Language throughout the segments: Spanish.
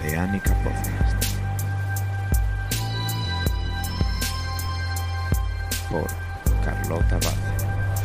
Oceánica Podcast por Carlota Vaz.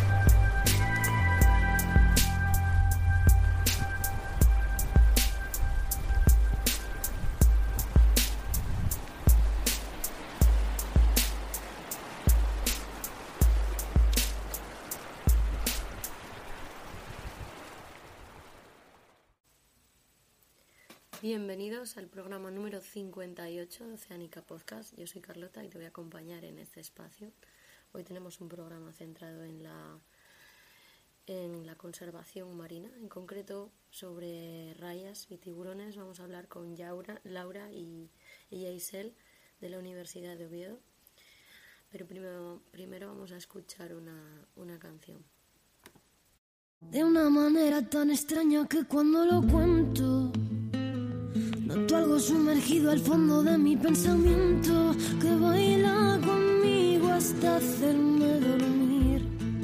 Bienvenidos al programa número 58 de Oceánica Podcast. Yo soy Carlota y te voy a acompañar en este espacio. Hoy tenemos un programa centrado en la conservación marina, en concreto sobre rayas y tiburones. Vamos a hablar con Laura y Yaisel de la Universidad de Oviedo. Pero primero vamos a escuchar una canción. De una manera tan extraña que cuando lo cuento noto algo sumergido al fondo de mi pensamiento que baila conmigo hasta hacerme dormir.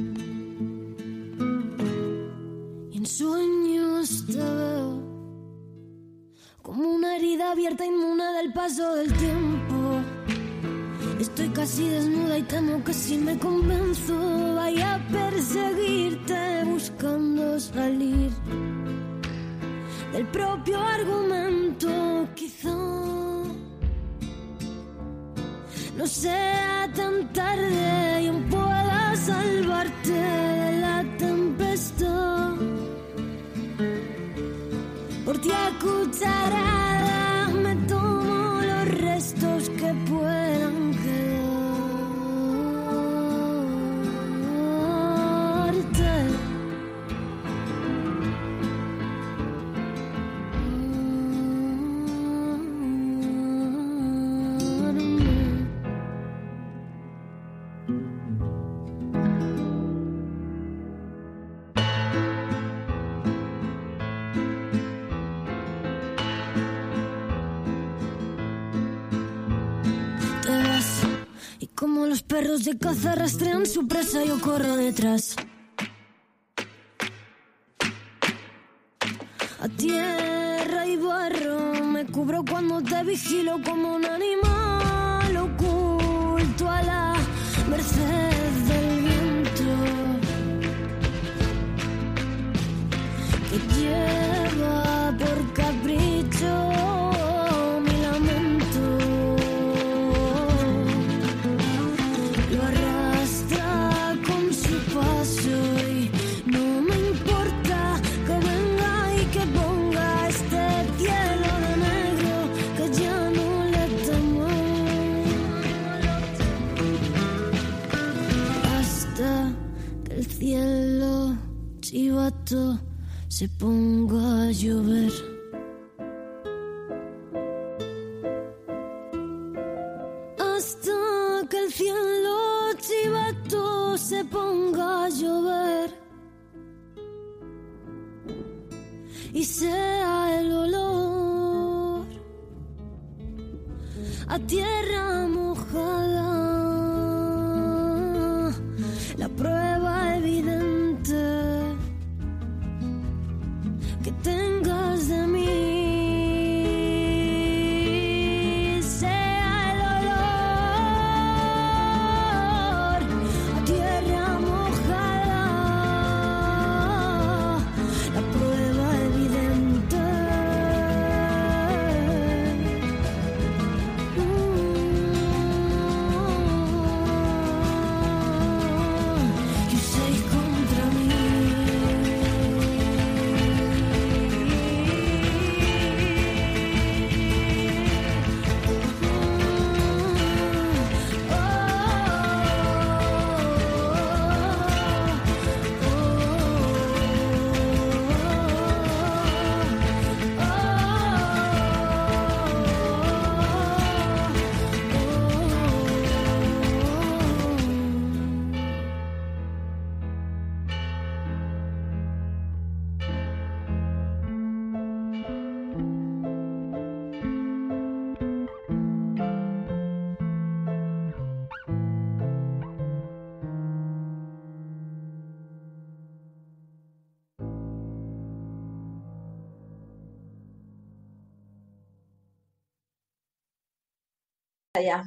Y en sueños te veo como una herida abierta inmune del paso del tiempo. Estoy casi desnuda y temo que si me convenzo vaya a perseguirte buscando salir del propio argumento. Quizá no sea tan tarde y aún pueda salvarte de la tempestad. Por ti a cucharada me tomo los restos que puedan quedarte. Como los perros de caza rastrean su presa, yo corro detrás. A tierra y barro me cubro cuando te vigilo como un animal oculto a la merced del viento que lleva por capricho mi lamento. Cielo chivato se ponga a llover. Hasta que el cielo chivato se ponga a llover y sea el olor a tierra mojada la prueba evidente que tengas de mí. Sea el olor a tierra mojada, la prueba evidente. allá.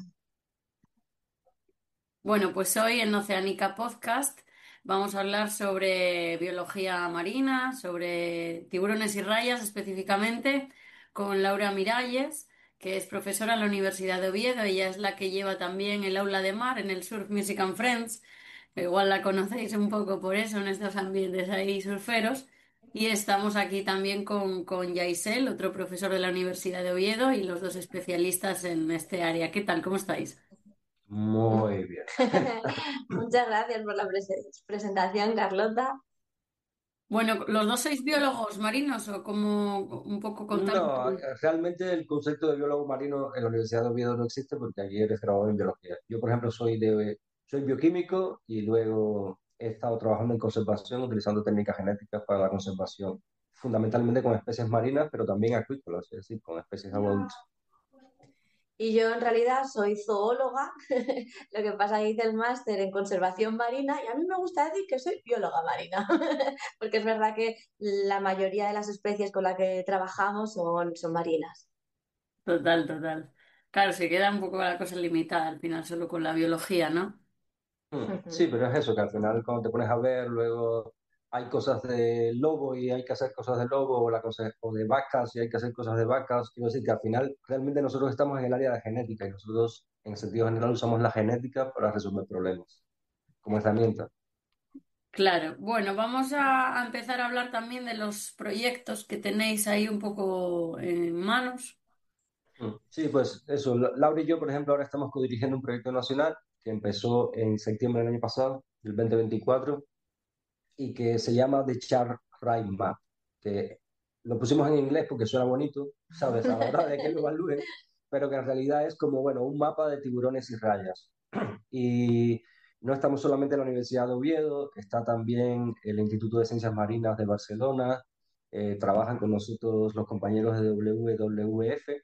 Bueno, pues hoy en Oceánica Podcast vamos a hablar sobre biología marina, sobre tiburones y rayas específicamente, con Laura Miralles, que es profesora en la Universidad de Oviedo. Ella es la que lleva también el aula de mar en el Surf Music and Friends. Igual la conocéis un poco por eso en estos ambientes ahí surferos. Y estamos aquí también con Yaisel, otro profesor de la Universidad de Oviedo, y los dos especialistas en este área. ¿Qué tal? ¿Cómo estáis? Muy bien. Muchas gracias por la presentación, Carlota. Bueno, ¿los dos sois biólogos marinos o como un poco contando? No, realmente el concepto de biólogo marino en la Universidad de Oviedo no existe porque allí eres graduado en biología. Yo, por ejemplo, soy bioquímico y luego he estado trabajando en conservación utilizando técnicas genéticas para la conservación, fundamentalmente con especies marinas, pero también acuícolas, es decir, con especies de agua dulce. Y yo en realidad soy zoóloga, lo que pasa es que hice el máster en conservación marina y a mí me gusta decir que soy bióloga marina, porque es verdad que la mayoría de las especies con las que trabajamos son marinas. Total, total. Claro, se queda un poco la cosa limitada al final solo con la biología, ¿no? Sí, pero es eso, que al final cuando te pones a ver, luego hay cosas de lobo y hay que hacer cosas de lobo, o de vacas y hay que hacer cosas de vacas. Quiero decir que al final realmente nosotros estamos en el área de genética y nosotros en sentido general usamos la genética para resolver problemas como herramienta. Claro, bueno, vamos a empezar a hablar también de los proyectos que tenéis ahí un poco en manos. Sí, pues eso, Laura y yo, por ejemplo, ahora estamos codirigiendo un proyecto nacional que empezó en septiembre del año pasado, del 2024, y que se llama The Shark Ride Map, que lo pusimos en inglés porque suena bonito, ¿sabes? A la hora de que lo evalúen, pero que en realidad es como, bueno, un mapa de tiburones y rayas. Y no estamos solamente en la Universidad de Oviedo, está también el Instituto de Ciencias Marinas de Barcelona, trabajan con nosotros los compañeros de WWF,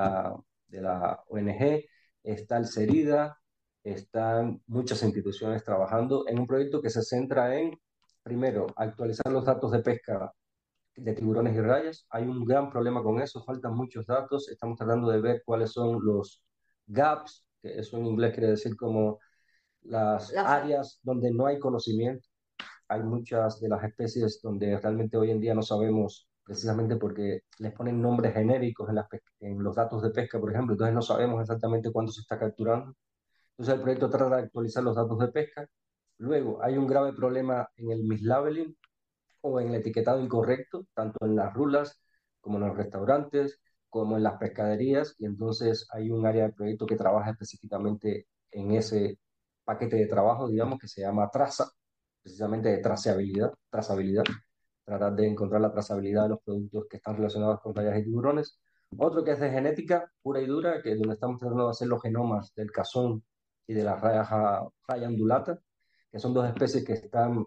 de la ONG, está el CERIDA, están muchas instituciones trabajando en un proyecto que se centra en, primero, actualizar los datos de pesca de tiburones y rayas. Hay un gran problema con eso, faltan muchos datos. Estamos tratando de ver cuáles son los gaps, que eso en inglés quiere decir como las La fa- áreas donde no hay conocimiento. Hay muchas de las especies donde realmente hoy en día no sabemos, precisamente porque les ponen nombres genéricos en los datos de pesca, por ejemplo, entonces no sabemos exactamente cuándo se está capturando. Entonces el proyecto trata de actualizar los datos de pesca. Luego hay un grave problema en el mislabeling o en el etiquetado incorrecto, tanto en las rulas como en los restaurantes, como en las pescaderías, y entonces hay un área del proyecto que trabaja específicamente en ese paquete de trabajo, digamos, que se llama traza, precisamente de trazabilidad, tratar de encontrar la trazabilidad de los productos que están relacionados con rayas y tiburones. Otro que es de genética pura y dura, que es donde estamos tratando de hacer los genomas del cazón y de la raya undulata, que son dos especies que están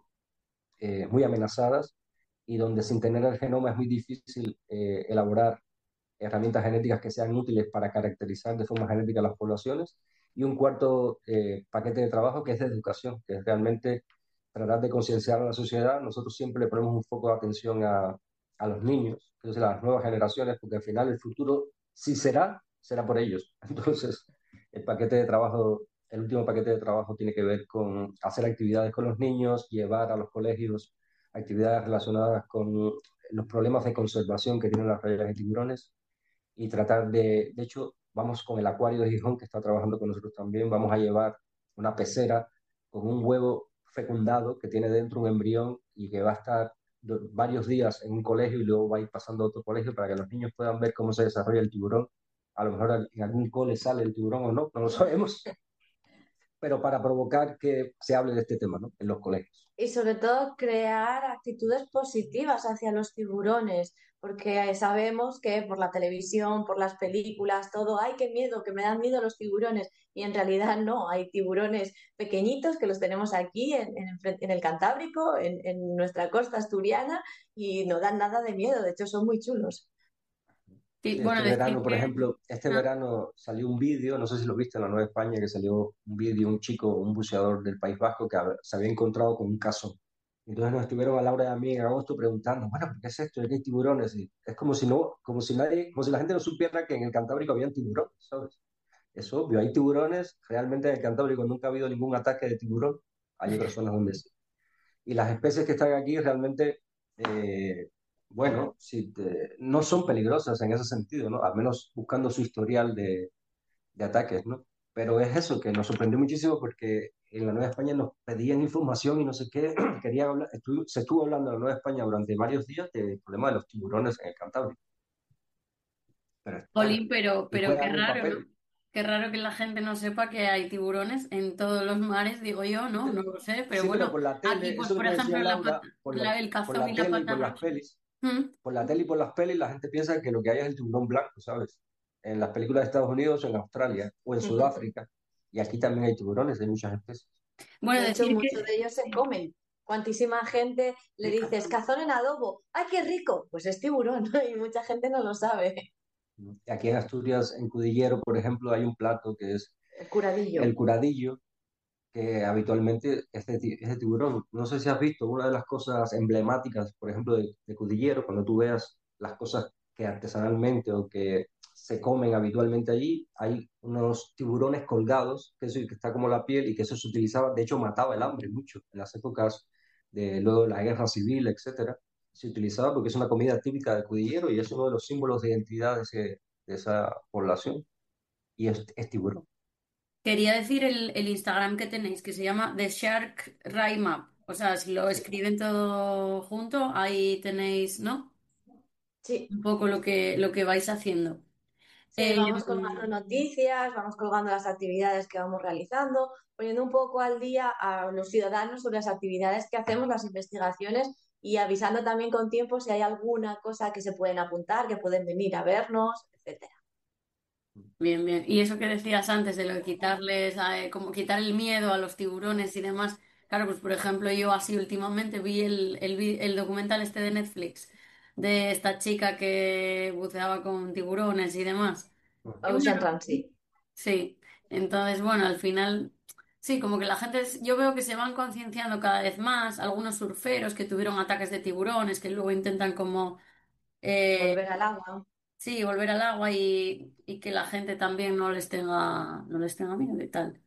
muy amenazadas y donde sin tener el genoma es muy difícil elaborar herramientas genéticas que sean útiles para caracterizar de forma genética las poblaciones. Y un cuarto paquete de trabajo que es de educación, que es realmente tratar de concienciar a la sociedad. Nosotros siempre le ponemos un foco de atención a los niños, entonces a las nuevas generaciones, porque al final el futuro, si será por ellos. Entonces, el paquete de trabajo, el último paquete de trabajo tiene que ver con hacer actividades con los niños, llevar a los colegios actividades relacionadas con los problemas de conservación que tienen las rayas de tiburones y tratar de hecho, vamos con el acuario de Gijón, que está trabajando con nosotros también, vamos a llevar una pecera con un huevo fecundado que tiene dentro un embrión y que va a estar varios días en un colegio y luego va a ir pasando a otro colegio para que los niños puedan ver cómo se desarrolla el tiburón. A lo mejor en algún cole sale el tiburón o no, no lo sabemos, pero para provocar que se hable de este tema, ¿no? En los colegios. Y sobre todo crear actitudes positivas hacia los tiburones, porque sabemos que por la televisión, por las películas, todo, ay, qué miedo, que me dan miedo los tiburones. Y en realidad no, hay tiburones pequeñitos que los tenemos aquí en el Cantábrico, en nuestra costa asturiana, y no dan nada de miedo, de hecho son muy chulos. Sí, Sí, bueno, este decir verano, por que... ejemplo, este Ah, verano salió un vídeo, no sé si lo viste en la Nueva España, que salió un vídeo, un chico, un buceador del País Vasco que se había encontrado con un caso. Entonces nos estuvieron a Laura y a mí en agosto preguntando, bueno, ¿por qué es esto? ¿De qué hay tiburones? Y es como si no, como si nadie, como si la gente no supiera que en el Cantábrico había tiburones, ¿sabes? es obvio, hay tiburones, realmente en el Cantábrico nunca ha habido ningún ataque de tiburón, hay otras zonas donde sí. Y las especies que están aquí realmente, eh, bueno, no son peligrosas en ese sentido, ¿no? Al menos buscando su historial de ataques, ¿no? Pero es eso que nos sorprendió muchísimo porque en la Nueva España nos pedían información y no sé qué, se estuvo hablando en la Nueva España durante varios días del problema de los tiburones en el Cantábrico. Pero bueno, Jolín, pero, y pero qué juegan un raro, ¿no? papel. Qué raro que la gente no sepa que hay tiburones en todos los mares, digo yo, ¿no? No lo sé, pero Sí, pero bueno, por la aquí, tele, pues, eso que por te decía ejemplo, Laura, el por cazón y la la tele y por las patarrocha. pelis, Mm. por la tele y por las pelis, la gente piensa que lo que hay es el tiburón blanco, ¿sabes? En las películas de Estados Unidos, en Australia o en Sudáfrica. Y aquí también hay tiburones de muchas especies. Bueno, De hecho, decir que... muchos de ellos se comen. Cuantísima gente le Sí. dices cazón en adobo, ¡ay, qué rico! Pues es tiburón, ¿no? Y mucha gente no lo sabe. Aquí en Asturias, en Cudillero, por ejemplo, hay un plato que es El curadillo. el curadillo, que habitualmente es de tiburón. No sé si has visto una de las cosas emblemáticas, por ejemplo, de Cudillero, cuando tú veas las cosas que artesanalmente o que se comen habitualmente allí, hay unos tiburones colgados, que, eso, que está como la piel y que eso se utilizaba, de hecho mataba el hambre mucho en las épocas de luego de la guerra civil, etcétera. Se utilizaba porque es una comida típica de Cudillero y es uno de los símbolos de identidad de esa población y es tiburón. Quería decir el Instagram que tenéis, que se llama The Shark Ray Map. O sea, si lo Sí. escriben todo junto, ahí tenéis, ¿no? Sí, Un poco lo que vais haciendo. sí, Eh, vamos colgando noticias, vamos colgando las actividades que vamos realizando, poniendo un poco al día a los ciudadanos sobre las actividades que hacemos, las investigaciones y avisando también con tiempo si hay alguna cosa que se pueden apuntar, que pueden venir a vernos, etcétera. Bien, bien. Y eso que decías antes de lo de quitarles, como quitar el miedo a los tiburones y demás. Claro, pues por ejemplo, yo así últimamente vi el documental este de Netflix de esta chica que buceaba con tiburones y demás. Y Ocean bueno, Transit. sí. Entonces, bueno, al final, sí, como que la gente, yo veo que se van concienciando cada vez más. Algunos surferos que tuvieron ataques de tiburones que luego intentan como eh, Volver al agua. sí, volver al agua y que la gente también no les tenga miedo y tal.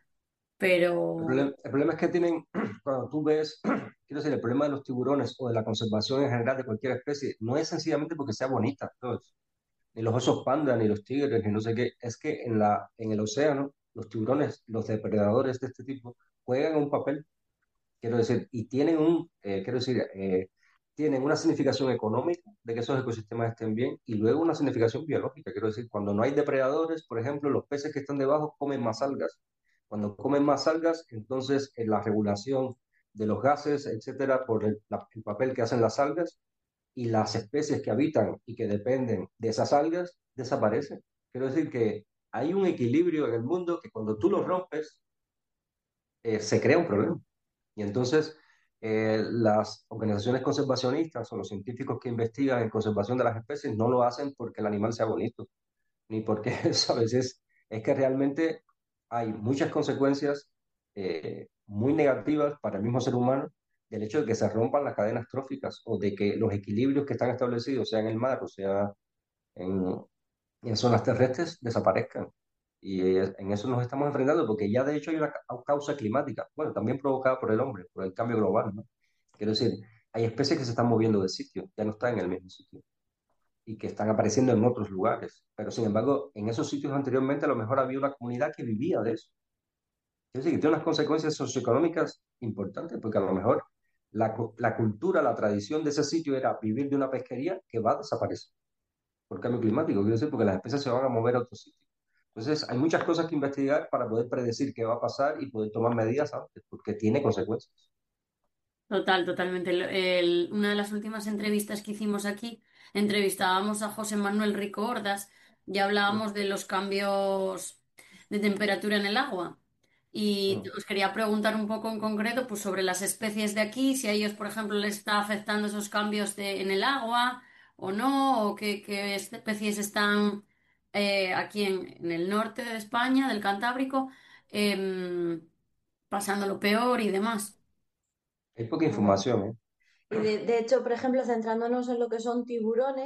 Pero El problema es que tienen, cuando tú ves, quiero decir, el problema de los tiburones o de la conservación en general de cualquier especie, no es sencillamente porque sea bonita, ¿sabes? Ni los osos panda, ni los tigres, ni no sé qué, es que en el océano, los tiburones, los depredadores de este tipo, juegan un papel, quiero decir, y tienen quiero decir, tienen una significación económica de que esos ecosistemas estén bien y luego una significación biológica, quiero decir, cuando no hay depredadores, por ejemplo, los peces que están debajo comen más algas. Cuando comen más algas, entonces en la regulación de los gases, etcétera, por el papel que hacen las algas y las especies que habitan y que dependen de esas algas desaparecen. Quiero decir que hay un equilibrio en el mundo que cuando tú lo rompes, se crea un problema. Y entonces las organizaciones conservacionistas o los científicos que investigan en conservación de las especies no lo hacen porque el animal sea bonito, ni porque, ¿sabes? Es que realmente hay muchas consecuencias muy negativas para el mismo ser humano del hecho de que se rompan las cadenas tróficas o de que los equilibrios que están establecidos, sea en el mar o sea en, en zonas terrestres, desaparezcan. Y en eso nos estamos enfrentando porque ya de hecho hay una causa climática, bueno, también provocada por el hombre, por el cambio global, ¿no? Quiero decir, hay especies que se están moviendo de sitio, ya no están en el mismo sitio y que están apareciendo en otros lugares. Pero sin embargo, en esos sitios anteriormente a lo mejor había una comunidad que vivía de eso. Quiero decir, que tiene unas consecuencias socioeconómicas importantes porque a lo mejor la cultura, la tradición de ese sitio era vivir de una pesquería que va a desaparecer por cambio climático, quiero decir, porque las especies se van a mover a otro sitio. Entonces, hay muchas cosas que investigar para poder predecir qué va a pasar y poder tomar medidas antes, porque tiene consecuencias. totalmente. Una de las últimas entrevistas que hicimos aquí, entrevistábamos a José Manuel Rico Hordas y Mm, hablábamos de los cambios de temperatura en el agua. Y mm. os quería preguntar un poco en concreto, pues, sobre las especies de aquí, si a ellos, por ejemplo, les está afectando esos cambios en el agua o no, o qué especies están aquí en el norte de España, del Cantábrico, em, pasando lo peor y demás. Hay poca Ujú. información, ¿eh? Y de hecho, por ejemplo, centrándonos en lo que son tiburones,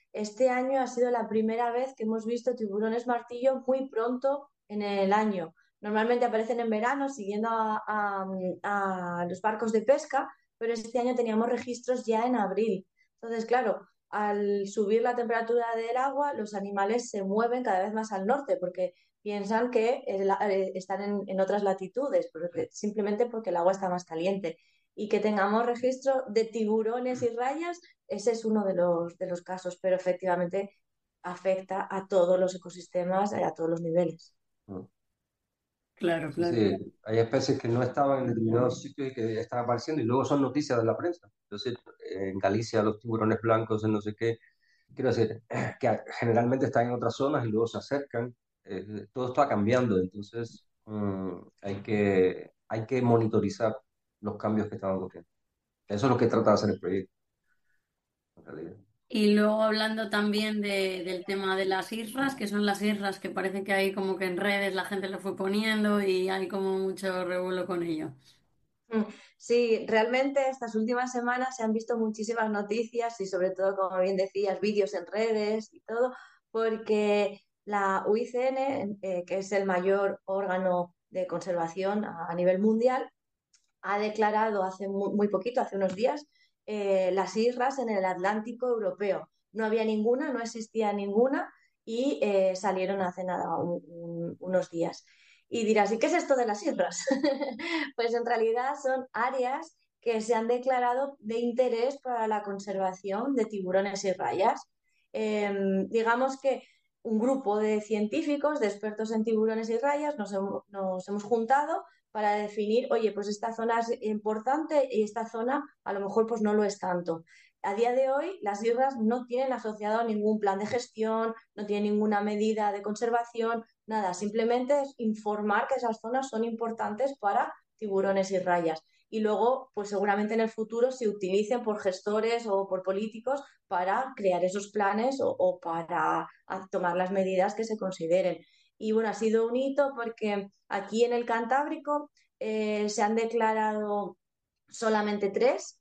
este año ha sido la primera vez que hemos visto tiburones martillo muy pronto en el año. Normalmente aparecen en verano siguiendo a los barcos de pesca, pero este año teníamos registros ya en abril. Entonces, claro, al subir la temperatura del agua, los animales se mueven cada vez más al norte porque piensan que están en otras latitudes, simplemente porque el agua está más caliente. Y que tengamos registro de tiburones y rayas, ese es uno de los casos, pero efectivamente afecta a todos los ecosistemas y a todos los niveles. Mm. Claro, Sí, claro. sí, hay especies que no estaban en determinados sitios y que están apareciendo y luego son noticias de la prensa. Entonces, en Galicia los tiburones blancos, en no sé qué, quiero decir, que generalmente están en otras zonas y luego se acercan. Todo está cambiando, entonces hay que monitorizar los cambios que están ocurriendo. Eso es lo que trata de hacer el proyecto, en realidad. Y luego hablando también del tema de las islas, que son las islas que parece que hay como que en redes la gente lo fue poniendo y hay como mucho revuelo con ello. Mm, Sí, realmente estas últimas semanas se han visto muchísimas noticias y sobre todo, como bien decías, vídeos en redes y todo, porque la UICN, que es el mayor órgano de conservación a nivel mundial, ha declarado hace muy poquito, hace unos días, las islas en el Atlántico europeo. No había ninguna, no existía ninguna y salieron hace nada, unos días. Y dirás, ¿y qué es esto de las islas? Pues en realidad son áreas que se han declarado de interés para la conservación de tiburones y rayas. Digamos que un grupo de científicos, de expertos en tiburones y rayas, nos hemos juntado para definir, oye, pues esta zona es importante y esta zona a lo mejor pues no lo es tanto. A día de hoy, las islas no tienen asociado ningún plan de gestión, no tienen ninguna medida de conservación, nada, simplemente es informar que esas zonas son importantes para tiburones y rayas. Y luego, pues seguramente en el futuro se utilicen por gestores o por políticos para crear esos planes o para tomar las medidas que se consideren. Y bueno, ha sido un hito porque aquí en el Cantábrico se han declarado solamente tres,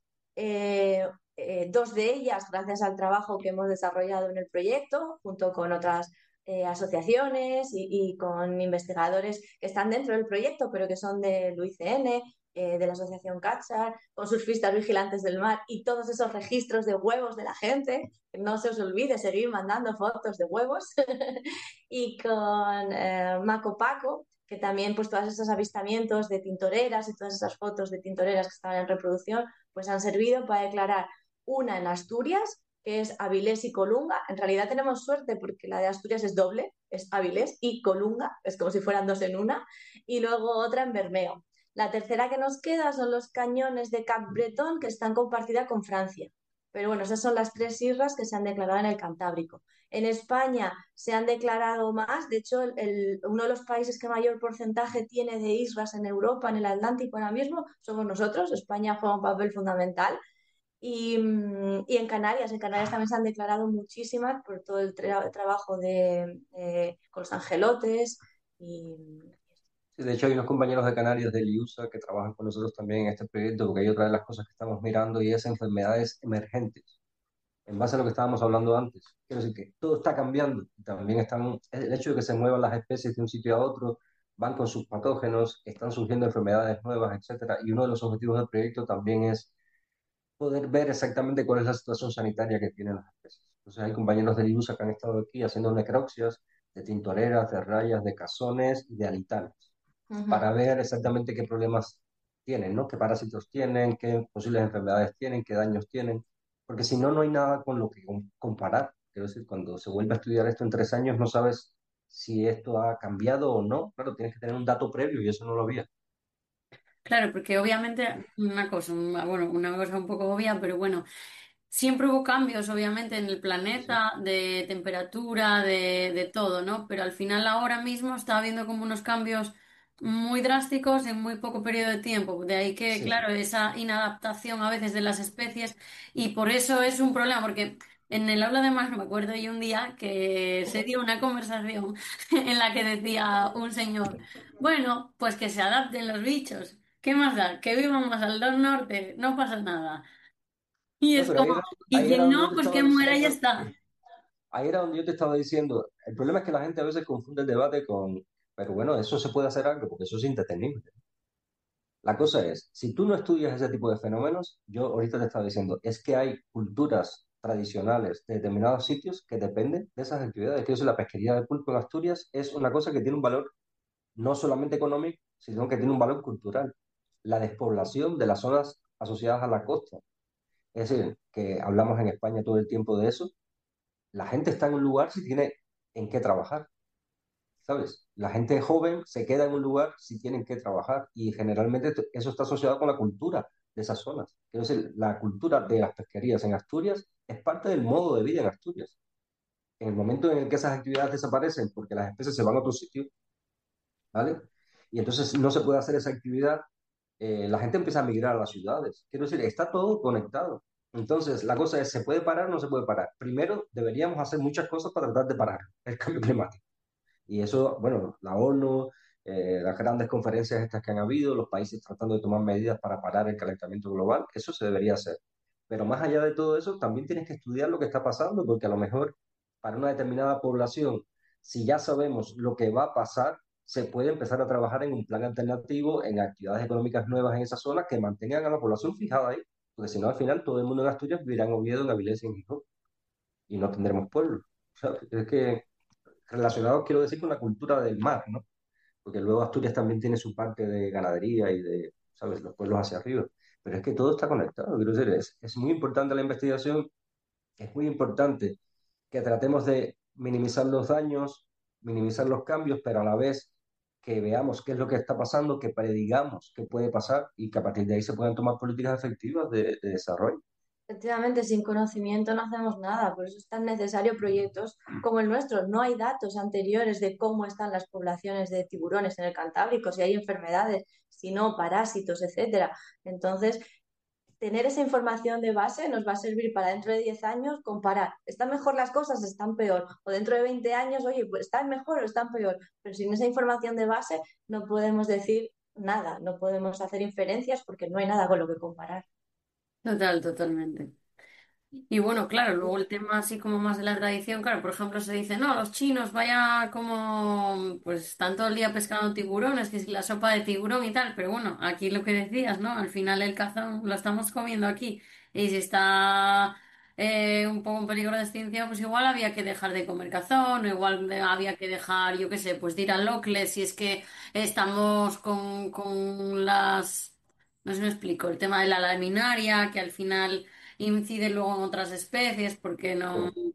dos de ellas gracias al trabajo que hemos desarrollado en el proyecto, junto con otras asociaciones y con investigadores que están dentro del proyecto, pero que son del UICN, de la Asociación CATSAR, con surfistas vigilantes del mar y todos esos registros de huevos de la gente. No se os olvide seguir mandando fotos de huevos. Y con Maco Paco, que también pues todos esos avistamientos de tintoreras y todas esas fotos de tintoreras que estaban en reproducción, pues han servido para declarar una en Asturias, que es Avilés y Colunga. En realidad tenemos suerte porque la de Asturias es doble, es Avilés y Colunga, es como si fueran dos en una, y luego otra en Bermeo. La tercera que nos queda son los cañones de Cap Breton, que están compartida con Francia. Pero bueno, esas son las tres islas que se han declarado en el Cantábrico. En España se han declarado más, de hecho, uno de los países que mayor porcentaje tiene de islas en Europa, en el Atlántico ahora mismo, somos nosotros. España juega un papel fundamental. Y en Canarias también se han declarado muchísimas por todo el trabajo con los angelotes. Y, Sí, de hecho, hay unos compañeros de Canarias del IUSA que trabajan con nosotros también en este proyecto, porque hay otra de las cosas que estamos mirando y es enfermedades emergentes, en base a lo que estábamos hablando antes. Quiero decir que todo está cambiando. También el hecho de que se muevan las especies de un sitio a otro, van con sus patógenos, están surgiendo enfermedades nuevas, etcétera. Y uno de los objetivos del proyecto también es poder ver exactamente cuál es la situación sanitaria que tienen las especies. Entonces hay compañeros del IUSA que han estado aquí haciendo necropsias de tintoreras, de rayas, de cazones y de alitanes Ujú. para ver exactamente qué problemas tienen, ¿no? Qué parásitos tienen, qué posibles enfermedades tienen, qué daños tienen, porque si no, no hay nada con lo que comparar. Quiero decir, cuando se vuelve a estudiar esto en 3 años, no sabes si esto ha cambiado o no. Claro, tienes que tener un dato previo y eso no lo había. Claro, porque obviamente bueno, una cosa un poco obvia, pero bueno, siempre hubo cambios, obviamente, en el Sí, sí. planeta, de temperatura, de todo, ¿no? Pero al final ahora mismo está habiendo como unos cambios muy drásticos en muy poco periodo de tiempo. De ahí que, Sí, claro, esa inadaptación a veces de las especies y por eso es un problema, porque en el aula de mar me acuerdo yo un día que se dio una conversación en la que decía un señor, bueno, pues que se adapten los bichos. ¿Qué más da? Que vivan más al norte, no pasa nada. Y no, es pero como, y ahí era quien donde yo no, te pues estaba que muera y ya diciendo. está. ahí era donde yo te estaba diciendo, el problema es que la gente a veces confunde el debate con, pero bueno, eso se puede hacer algo, porque eso es indetenible. La cosa es, si tú no estudias ese tipo de fenómenos, yo ahorita te estaba diciendo, es que hay culturas tradicionales de determinados sitios que dependen de esas actividades. Que eso, la pesquería de pulpo en Asturias es una cosa que tiene un valor no solamente económico, sino que tiene un valor cultural. La despoblación de las zonas asociadas a la costa. Es decir, que hablamos en España todo el tiempo de eso. La gente está en un lugar si tiene en qué trabajar. ¿Sabes? La gente joven se queda en un lugar si tienen que trabajar y generalmente eso está asociado con la cultura de esas zonas. Quiero decir, la cultura de las pesquerías en Asturias es parte del modo de vida en Asturias. En el momento en el que esas actividades desaparecen porque las especies se van a otro sitio, ¿vale? Y entonces no se puede hacer esa actividad, la gente empieza a migrar a las ciudades. Quiero decir, está todo conectado. Entonces, la cosa es, ¿se puede parar o no se puede parar? Primero, deberíamos hacer muchas cosas para tratar de parar el cambio climático. Y eso, bueno, la ONU, las grandes conferencias estas que han habido, los países tratando de tomar medidas para parar el calentamiento global, eso se debería hacer. Pero más allá de todo eso, también tienes que estudiar lo que está pasando, porque a lo mejor para una determinada población, si ya sabemos lo que va a pasar, se puede empezar a trabajar en un plan alternativo, en actividades económicas nuevas en esa zona que mantengan a la población fijada ahí, porque si no, al final todo el mundo en Asturias vivirá en Oviedo, en Avilés y en Gijón, y no tendremos pueblo. ¿Sabes? Es que relacionado, quiero decir, con la cultura del mar, ¿no? Porque luego Asturias también tiene su parte de ganadería y de, ¿sabes?, los pueblos hacia arriba. Pero es que todo está conectado, quiero decir, es muy importante la investigación, es muy importante que tratemos de minimizar los daños, minimizar los cambios, pero a la vez que veamos qué es lo que está pasando, que predigamos qué puede pasar y que a partir de ahí se puedan tomar políticas efectivas de desarrollo. Efectivamente, sin conocimiento no hacemos nada, por eso es tan necesario proyectos como el nuestro. No hay datos anteriores de cómo están las poblaciones de tiburones en el Cantábrico, si hay enfermedades, si no, parásitos, etcétera. Entonces, tener esa información de base nos va a servir para dentro de 10 años comparar, ¿están mejor las cosas? ¿Están peor? O dentro de 20 años, oye, pues están mejor o están peor. Pero sin esa información de base no podemos decir nada, no podemos hacer inferencias porque no hay nada con lo que comparar. Totalmente. Y bueno, claro, luego el tema así como más de la tradición, claro, por ejemplo, se dice, no, los chinos vaya como, pues están todo el día pescando tiburones, que si la sopa de tiburón y tal, pero bueno, aquí lo que decías, ¿no? Al final el cazón lo estamos comiendo aquí y si está un poco en peligro de extinción, pues igual había que dejar de comer cazón, o igual había que dejar, yo qué sé, pues de ir al locle si es que estamos con las, no sé si me explico, el tema de la laminaria, que al final incide luego en otras especies, porque no, Sí.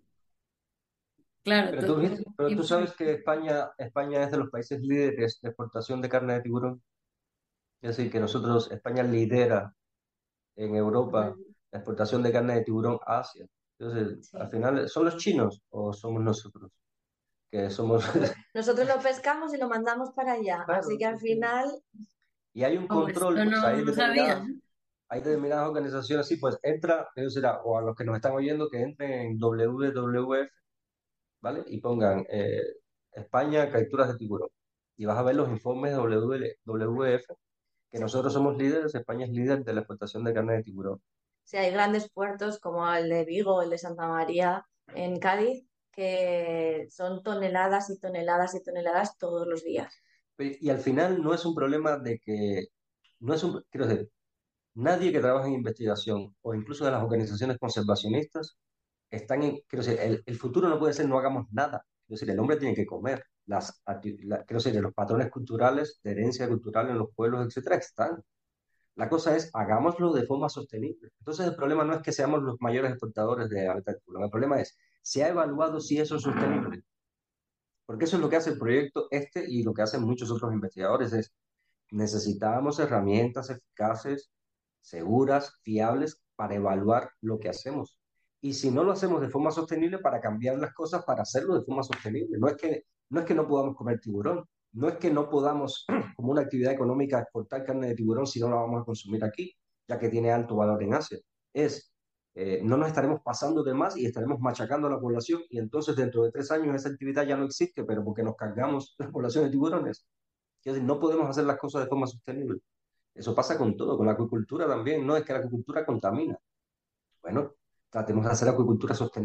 claro, todo Pero tú influye. sabes que España es de los países líderes de exportación de carne de tiburón. Es decir, que nosotros, España lidera en Europa la exportación de carne de tiburón a Asia. Entonces, al Sí. final, ¿son los chinos o somos nosotros? Que somos... Nosotros lo pescamos y lo mandamos para allá, así Claro, que al final, y hay un Pues control, esto pues no lo sabía, ¿eh? hay determinadas organizaciones, sí, pues entra, eso será, o a los que nos están oyendo, que entren en WWF, ¿vale? Y pongan España, capturas de tiburón. Y vas a ver los informes de WWF, que nosotros somos líderes, España es líder de la exportación de carne de tiburón. si hay grandes puertos como el de Vigo, el de Santa María en Cádiz, que son toneladas y toneladas y toneladas todos los días. Y al final no es un problema de que, no es un, quiero decir, nadie que trabaja en investigación o incluso de las organizaciones conservacionistas están en, quiero decir, el futuro no puede ser no hagamos nada. Quiero decir, el hombre tiene que comer. Quiero decir, los patrones culturales, de herencia cultural en los pueblos, etcétera, están. La cosa es, hagámoslo de forma sostenible. Entonces, el problema no es que seamos los mayores exportadores de alta tiburón. El problema es, ¿se ha evaluado si eso es sostenible? Porque eso es lo que hace el proyecto este y lo que hacen muchos otros investigadores, es necesitamos herramientas eficaces, seguras, fiables para evaluar lo que hacemos. Y si no lo hacemos de forma sostenible, para cambiar las cosas, para hacerlo de forma sostenible. No es que no podamos comer tiburón, no es que no podamos, como una actividad económica, exportar carne de tiburón si no la vamos a consumir aquí, ya que tiene alto valor en Asia. Es, no nos estaremos pasando de más y estaremos machacando a la población y entonces dentro de 3 años esa actividad ya no existe, pero porque nos cargamos la población de tiburones. Es decir, no podemos hacer las cosas de forma sostenible. Eso pasa con todo, con la acuicultura también. No es que la acuicultura contamina. Bueno, tratemos de hacer acuicultura sostenible.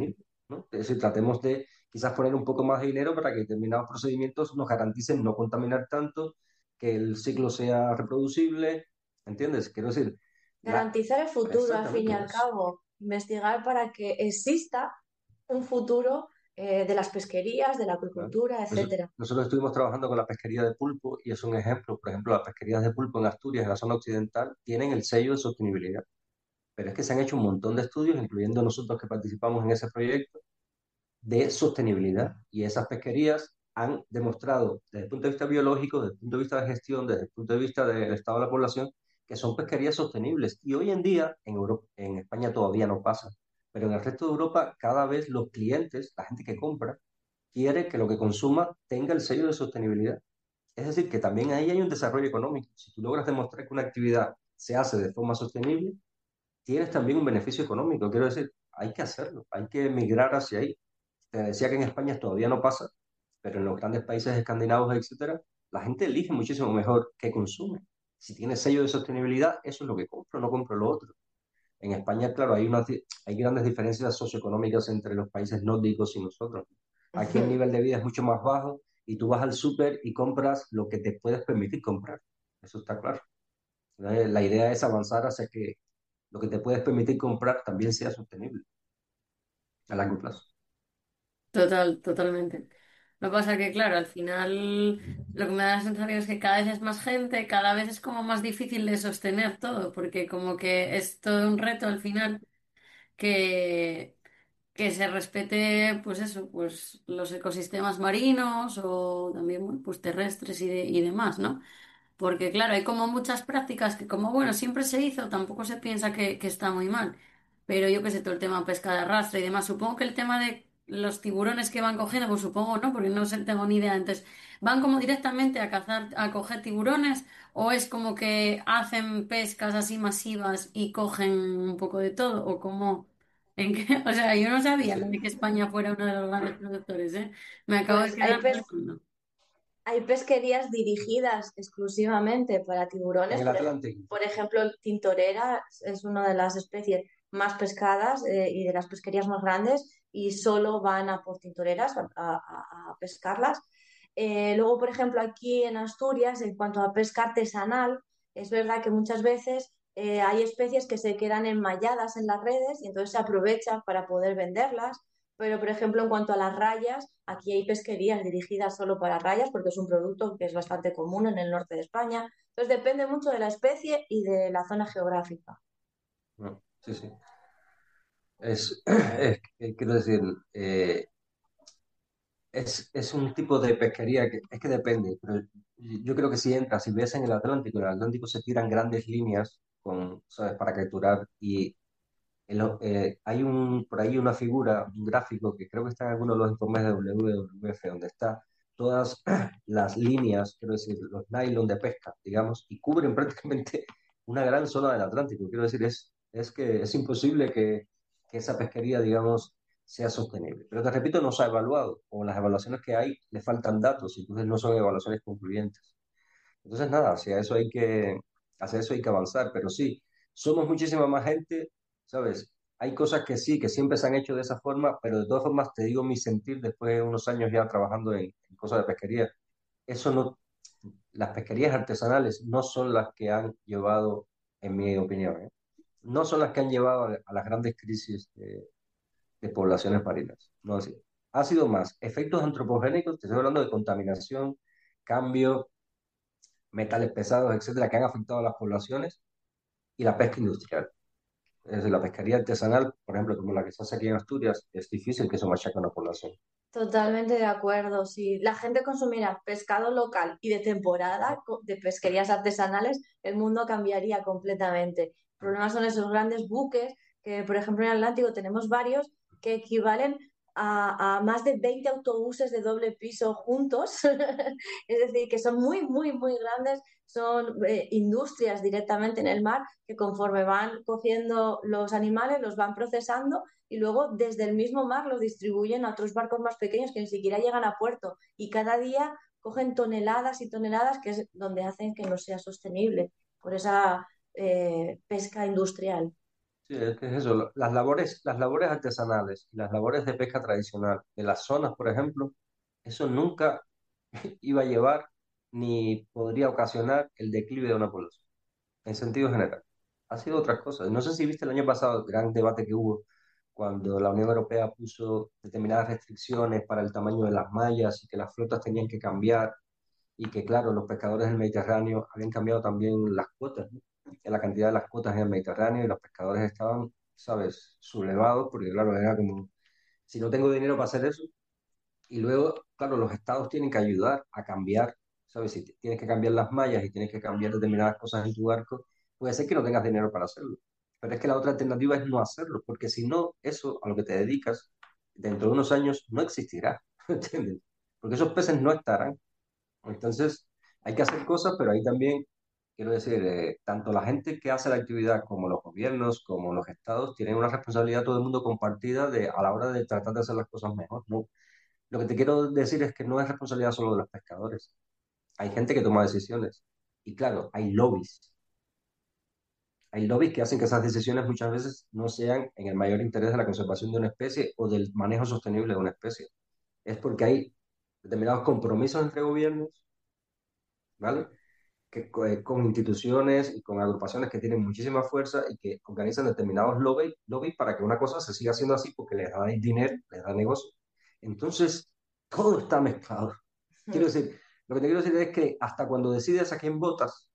¿no? Es decir, tratemos de quizás poner un poco más de dinero para que determinados procedimientos nos garanticen no contaminar tanto, que el ciclo sea reproducible, ¿entiendes? Quiero decir, Garantizar el futuro, al fin y exactamente, al cabo. Investigar para que exista un futuro de las pesquerías, de la ¿vale? acuicultura, etcétera. Nosotros estuvimos trabajando con la pesquería de pulpo y es un ejemplo, por ejemplo, las pesquerías de pulpo en Asturias, en la zona occidental, tienen el sello de sostenibilidad. Pero es que se han hecho un montón de estudios, incluyendo nosotros que participamos en ese proyecto, de sostenibilidad. Y esas pesquerías han demostrado, desde el punto de vista biológico, desde el punto de vista de gestión, desde el punto de vista del estado de la población, que son pesquerías sostenibles. Y hoy en día, en Europa, en España todavía no pasa, pero en el resto de Europa, cada vez los clientes, la gente que compra, quiere que lo que consuma tenga el sello de sostenibilidad. Es decir, que también ahí hay un desarrollo económico. Si tú logras demostrar que una actividad se hace de forma sostenible, tienes también un beneficio económico. Quiero decir, hay que hacerlo, hay que migrar hacia ahí. Te decía que en España todavía no pasa, pero en los grandes países escandinavos, etcétera, la gente elige muchísimo mejor qué consume. Si tiene sello de sostenibilidad, eso es lo que compro, no compro lo otro. En España, claro, hay grandes diferencias socioeconómicas entre los países nórdicos y nosotros. Aquí el nivel de vida es mucho más bajo y tú vas al súper y compras lo que te puedes permitir comprar. Eso está claro. La idea es avanzar hacia que lo que te puedes permitir comprar también sea sostenible a largo plazo. Totalmente. Lo que pasa que, claro, al final lo que me da la sensación es que cada vez es más gente, cada vez es como más difícil de sostener todo, porque como que es todo un reto al final que, que se respete, pues eso, pues los ecosistemas marinos o también, bueno, pues terrestres y demás, ¿no? Porque claro, hay como muchas prácticas que como bueno, siempre se hizo, tampoco se piensa que está muy mal. Pero yo qué sé, todo el tema pesca de arrastre y demás. Supongo que el tema de los tiburones que van cogiendo, pues supongo, ¿no? Porque no sé, tengo ni idea. Entonces, ¿van como directamente a cazar, a coger tiburones? ¿O es como que hacen pescas así masivas y cogen un poco de todo? ¿O cómo? ¿En qué? O sea, yo no sabía Sí. lo de que España fuera uno de los grandes productores, ¿eh? Me acabo de Pues quedar flipando. hay pesquerías dirigidas exclusivamente para En tiburones. el Atlántico. Por ejemplo, el tintorera es una de las especies más pescadas y de las pesquerías más grandes y solo van a por tintoreras a pescarlas. Luego, por ejemplo, aquí en Asturias, en cuanto a pesca artesanal, es verdad que muchas veces hay especies que se quedan enmalladas en las redes y entonces se aprovechan para poder venderlas. Pero, por ejemplo, en cuanto a las rayas, aquí hay pesquerías dirigidas solo para rayas porque es un producto que es bastante común en el norte de España. Entonces, depende mucho de la especie y de la zona geográfica. ¿No? Sí, sí. Quiero decir, es un tipo de pesquería que es que depende, pero yo creo que si entras, si ves en el Atlántico se tiran grandes líneas con, ¿sabes? Para capturar y hay por ahí una figura, un gráfico que creo que está en algunos de los informes de WWF, donde está todas las líneas, quiero decir, los nylon de pesca, digamos, y cubren prácticamente una gran zona del Atlántico. Quiero decir, es que es imposible que esa pesquería, digamos, sea sostenible. Pero te repito, no se ha evaluado, o las evaluaciones que hay le faltan datos, y entonces no son evaluaciones concluyentes. Entonces, nada, hacia eso hay que avanzar, pero sí, somos muchísima más gente, ¿sabes? Hay cosas que sí, que siempre se han hecho de esa forma, pero de todas formas te digo mi sentir después de unos años ya trabajando en cosas de pesquería. Eso no, las pesquerías artesanales no son las que han llevado, en mi opinión, ¿eh? No son las que han llevado a las grandes crisis de poblaciones marinas. No así. Ha sido más efectos antropogénicos, te estoy hablando de contaminación, cambio, metales pesados, etcétera, que han afectado a las poblaciones y la pesca industrial. Es decir, la pesquería artesanal, por ejemplo, como la que se hace aquí en Asturias, es difícil que eso machaque a una población. Totalmente de acuerdo. Si la gente consumiera pescado local y de temporada, de pesquerías artesanales, el mundo cambiaría completamente. El problema son esos grandes buques que, por ejemplo, en el Atlántico tenemos varios que equivalen a más de 20 autobuses de doble piso juntos. Es decir, que son muy, muy, muy grandes. Son industrias directamente en el mar que conforme van cogiendo los animales, los van procesando y luego desde el mismo mar lo distribuyen a otros barcos más pequeños que ni siquiera llegan a puerto y cada día cogen toneladas y toneladas que es donde hacen que no sea sostenible por esa pesca industrial. Sí, es que es eso, las labores artesanales y las labores de pesca tradicional de las zonas, por ejemplo, eso nunca iba a llevar ni podría ocasionar el declive de una población, en sentido general. Ha sido otras cosas. No sé si viste el año pasado el gran debate que hubo cuando la Unión Europea puso determinadas restricciones para el tamaño de las mallas y que las flotas tenían que cambiar y que, claro, los pescadores del Mediterráneo habían cambiado también las cuotas, ¿no? La cantidad de las cuotas en el Mediterráneo y los pescadores estaban, ¿sabes?, sublevados porque, claro, era como, si no tengo dinero para hacer eso, y luego, claro, los estados tienen que ayudar a cambiar, ¿sabes? Si tienes que cambiar las mallas y tienes que cambiar determinadas cosas en tu barco, puede ser que no tengas dinero para hacerlo. Pero es que la otra alternativa es no hacerlo, porque si no, eso a lo que te dedicas, dentro de unos años no existirá, ¿entiendes? Porque esos peces no estarán. Entonces, hay que hacer cosas, pero ahí también, quiero decir, tanto la gente que hace la actividad como los gobiernos, como los estados, tienen una responsabilidad todo el mundo compartida a la hora de tratar de hacer las cosas mejor, ¿no? Lo que te quiero decir es que no es responsabilidad solo de los pescadores. Hay gente que toma decisiones. Y claro, hay lobbies. Hay lobbies que hacen que esas decisiones muchas veces no sean en el mayor interés de la conservación de una especie o del manejo sostenible de una especie. Es porque hay determinados compromisos entre gobiernos, ¿vale? Con instituciones y con agrupaciones que tienen muchísima fuerza y que organizan determinados lobbies para que una cosa se siga haciendo así porque les da dinero, les da negocio. Entonces, todo está mezclado. Quiero decir, lo que te quiero decir es que hasta cuando decides a quién votas,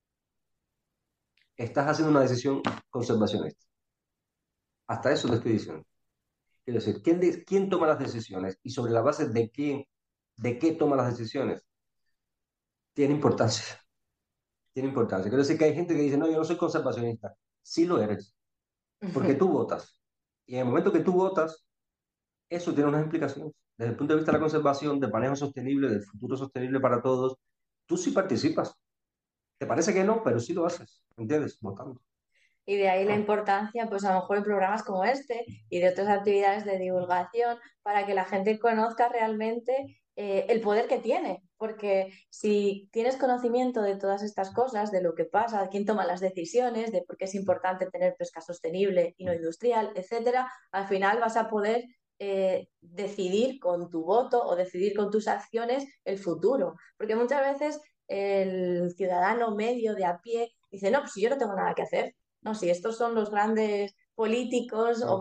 estás haciendo una decisión conservacionista. Hasta eso te estoy diciendo. Quiero decir, ¿quién toma las decisiones y sobre la base de qué toma las decisiones? Tiene importancia. Tiene importancia. Quiero decir que hay gente que dice, no, yo no soy conservacionista. Sí lo eres, porque tú votas. Y en el momento que tú votas, eso tiene unas implicaciones. Desde el punto de vista de la conservación, del manejo sostenible, del futuro sostenible para todos, tú sí participas. Te parece que no, pero sí lo haces, ¿entiendes? Votando. Y de ahí la importancia, pues a lo mejor en programas como este y de otras actividades de divulgación para que la gente conozca realmente el poder que tiene. Porque si tienes conocimiento de todas estas cosas, de lo que pasa, de quién toma las decisiones, de por qué es importante tener pesca sostenible y no industrial, etcétera, al final vas a poder decidir con tu voto o decidir con tus acciones el futuro. Porque muchas veces el ciudadano medio de a pie dice, no, pues si yo no tengo nada que hacer. No, si estos son los grandes políticos Mm.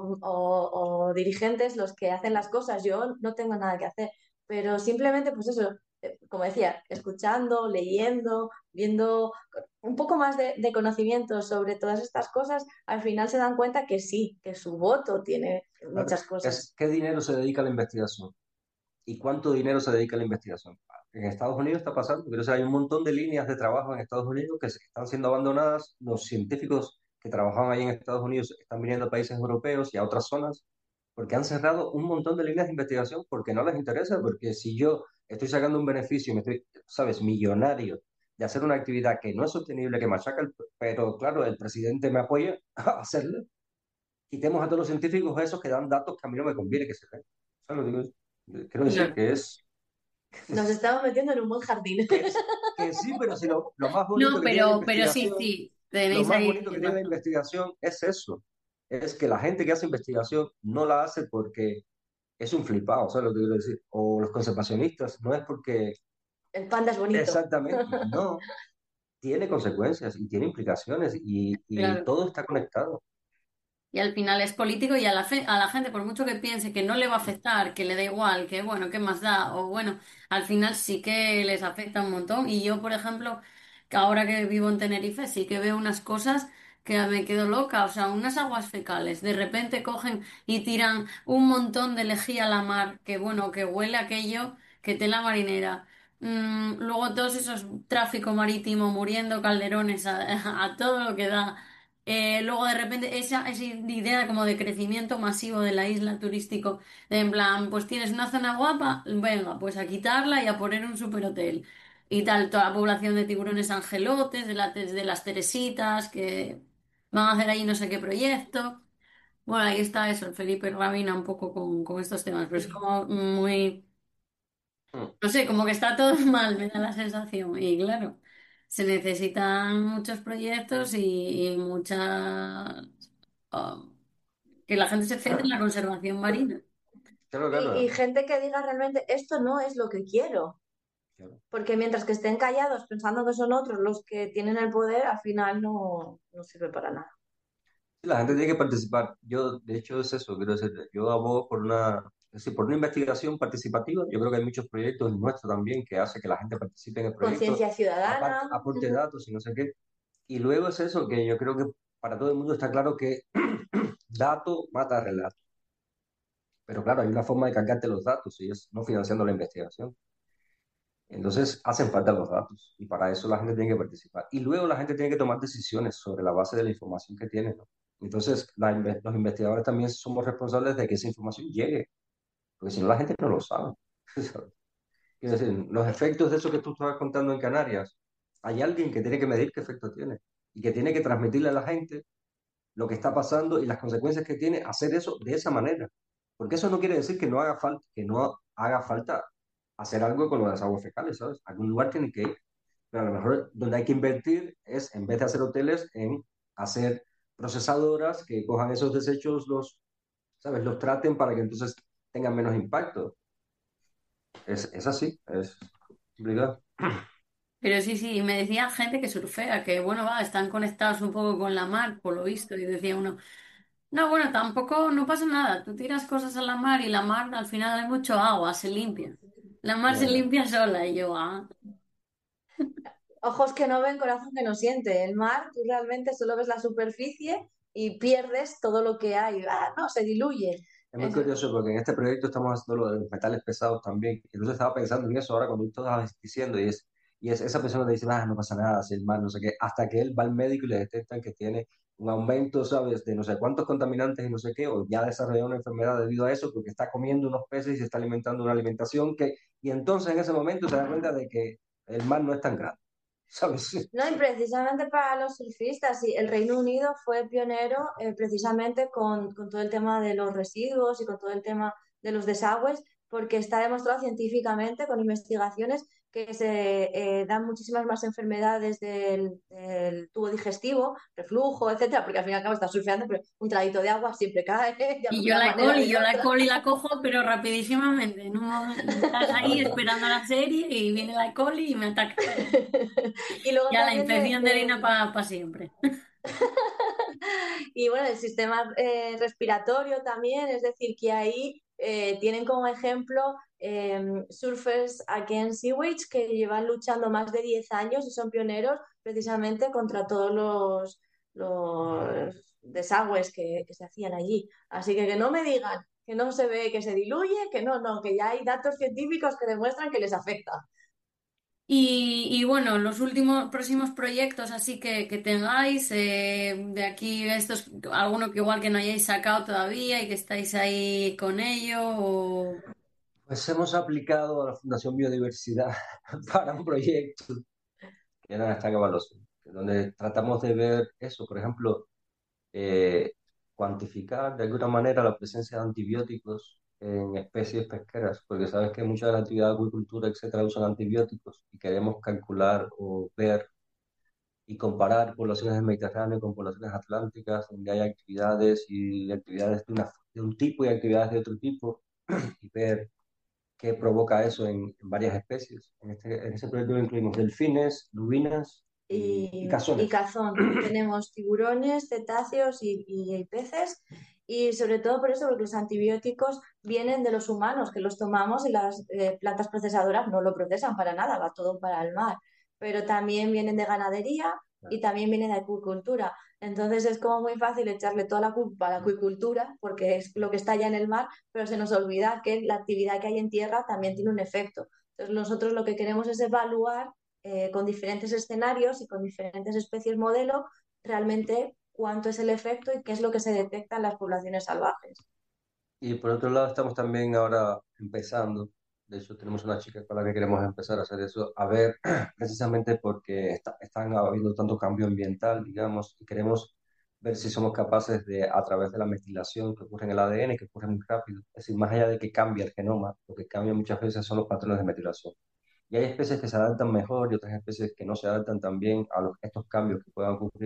o dirigentes los que hacen las cosas, yo no tengo nada que hacer. Pero simplemente, pues eso, como decía, escuchando, leyendo, viendo un poco más de conocimiento sobre todas estas cosas, al final se dan cuenta que sí, que su voto tiene Claro. muchas cosas. ¿Qué dinero se dedica a la investigación? ¿Y cuánto dinero se dedica a la investigación? En Estados Unidos está pasando, pero o sea, hay un montón de líneas de trabajo en Estados Unidos que están siendo abandonadas. Los científicos que trabajaban ahí en Estados Unidos están viniendo a países europeos y a otras zonas porque han cerrado un montón de líneas de investigación porque no les interesa, porque si yo estoy sacando un beneficio, me estoy, sabes, millonario de hacer una actividad que no es sostenible, que machaca, pero claro, el presidente me apoya a hacerlo, quitemos a todos los científicos esos que dan datos que a mí no me conviene que se den. ¿Sabes lo que digo? Quiero decir Claro. que es Nos estamos metiendo en un buen jardín. que, que sí, pero si lo más bonito No, que tiene la pero sí, investigación, sí, lo tenéis más ahí bonito que tiene la razón. investigación es eso, es que la gente que hace investigación no la hace porque es un flipado, ¿sabes lo que quiero decir? O los conservacionistas, no es porque El panda es bonito. exactamente, no, tiene consecuencias y tiene implicaciones y Claro. todo está conectado. Y al final es político y a la gente, por mucho que piense que no le va a afectar, que le da igual, que bueno, ¿qué más da? O bueno, al final sí que les afecta un montón. Y yo, por ejemplo, que ahora que vivo en Tenerife, sí que veo unas cosas que me quedo loca. O sea, unas aguas fecales. De repente cogen y tiran un montón de lejía a la mar, que bueno, que huele aquello, que tela marinera. Luego todos esos tráfico marítimo muriendo calderones a todo lo que da. Luego de repente esa idea como de crecimiento masivo de la isla turístico, de en plan, pues tienes una zona guapa, venga, pues a quitarla y a poner un superhotel. Y tal, toda la población de tiburones angelotes, de las Teresitas, que van a hacer ahí no sé qué proyecto. Bueno, ahí está eso, el Felipe Rabina un poco con estos temas, pero es Sí. como muy, Mm. no sé, como que está todo mal, me da la sensación. Y claro, se necesitan muchos proyectos y muchas que la gente se centre en la conservación marina. Claro, Y claro, gente que diga realmente, esto no es lo que quiero. claro. Porque mientras que estén callados pensando que son otros los que tienen el poder, al final no sirve para nada. Sí, la gente tiene que participar. Yo, de hecho, es eso, quiero decir, yo abogo por es decir, por una investigación participativa. Yo creo que hay muchos proyectos, el nuestro también, que hace que la gente participe en el proyecto, Conciencia ciudadana. aporte Ujú. datos y no sé qué. Y luego es eso, que yo creo que para todo el mundo está claro que dato mata relato. Pero claro, hay una forma de cargarte los datos y es no financiando la investigación. Entonces, hacen falta los datos y para eso la gente tiene que participar. Y luego la gente tiene que tomar decisiones sobre la base de la información que tiene, ¿no? Entonces, los investigadores también somos responsables de que esa información llegue, porque si no la gente no lo sabe. Quiero decir, los efectos de eso que tú estabas contando en Canarias, hay alguien que tiene que medir qué efecto tiene y que tiene que transmitirle a la gente lo que está pasando y las consecuencias que tiene hacer eso de esa manera. Porque eso no quiere decir que no haga falta hacer algo con las aguas fecales, ¿sabes? A algún lugar tiene que ir. Pero a lo mejor donde hay que invertir es, en vez de hacer hoteles, en hacer procesadoras que cojan esos desechos, ¿sabes? Los traten para que entonces tengan menos impacto. Es así, es complicado. Pero sí, sí, me decía gente que surfea, que bueno, va, están conectados un poco con la mar, por lo visto, y decía uno, no, bueno, tampoco, no pasa nada, tú tiras cosas a la mar y la mar al final hay mucho agua, se limpia. La mar Ya, se ya. limpia sola, y yo, ah. Ojos que no ven, corazón que no siente. El mar, tú realmente solo ves la superficie y pierdes todo lo que hay. Ah, no, se diluye. Es muy Es- curioso porque en este proyecto estamos haciendo lo de los metales pesados también. Entonces estaba pensando en eso ahora cuando tú estabas diciendo y es esa persona te dice, ah, no pasa nada, si el mar, no sé qué, hasta que él va al médico y le detectan que tiene un aumento, ¿sabes?, de no sé cuántos contaminantes y no sé qué, o ya desarrolló una enfermedad debido a eso porque está comiendo unos peces y se está alimentando una alimentación y entonces en ese momento se da cuenta de que el mar no es tan grande, ¿sabes? No, y precisamente para los surfistas, sí, el Reino Unido fue pionero precisamente con todo el tema de los residuos y con todo el tema de los desagües, porque está demostrado científicamente con investigaciones que se dan muchísimas más enfermedades del tubo digestivo, reflujo, etcétera, porque al fin y al cabo estás surfeando, pero un traguito de agua siempre cae de Y yo alguna la manera o coli, de yo la otra. coli la cojo, pero rapidísimamente. Estás Claro, ahí claro. esperando la serie y viene la coli y me ataca. Y luego Ya la también infección de orina para siempre. y bueno, el sistema respiratorio también, es decir, que ahí tienen como ejemplo Surfers Against Sewage, que llevan luchando más de 10 años y son pioneros precisamente contra todos los desagües que se hacían allí. Así que no me digan que no se ve, que se diluye, que no, que ya hay datos científicos que demuestran que les afecta. Y bueno, los últimos próximos proyectos así que tengáis, de aquí estos, alguno que igual que no hayáis sacado todavía y que estáis ahí con ello, o... Pues hemos aplicado a la Fundación Biodiversidad para un proyecto que nada, está en evaluación, donde tratamos de ver eso, por ejemplo, cuantificar de alguna manera la presencia de antibióticos en especies pesqueras, porque sabes que muchas de las actividades de acuicultura, etcétera, usan antibióticos y queremos calcular o ver y comparar poblaciones del Mediterráneo con poblaciones atlánticas, donde hay actividades y actividades de un tipo y actividades de otro tipo, y ver qué provoca eso en varias especies. En ese proyecto incluimos delfines, lubinas y Y cazones. cazón. Tenemos tiburones, cetáceos y peces. Y sobre todo por eso, porque los antibióticos vienen de los humanos, que los tomamos y las plantas procesadoras no lo procesan para nada, va todo para el mar. Pero también vienen de ganadería y también vienen de acuicultura. Entonces es como muy fácil echarle toda la culpa a la acuicultura, porque es lo que está ya en el mar, pero se nos olvida que la actividad que hay en tierra también tiene un efecto. Entonces nosotros lo que queremos es evaluar con diferentes escenarios y con diferentes especies modelo, realmente cuánto es el efecto y qué es lo que se detecta en las poblaciones salvajes. Y por otro lado, estamos también ahora empezando, de hecho tenemos una chica con la que queremos empezar a hacer eso, a ver, precisamente porque están habiendo tanto cambio ambiental, digamos, y queremos ver si somos capaces de, a través de la metilación que ocurre en el ADN, que ocurre muy rápido, es decir, más allá de que cambie el genoma, lo que cambia muchas veces son los patrones de metilación. Y hay especies que se adaptan mejor y otras especies que no se adaptan tan bien a estos cambios que puedan ocurrir.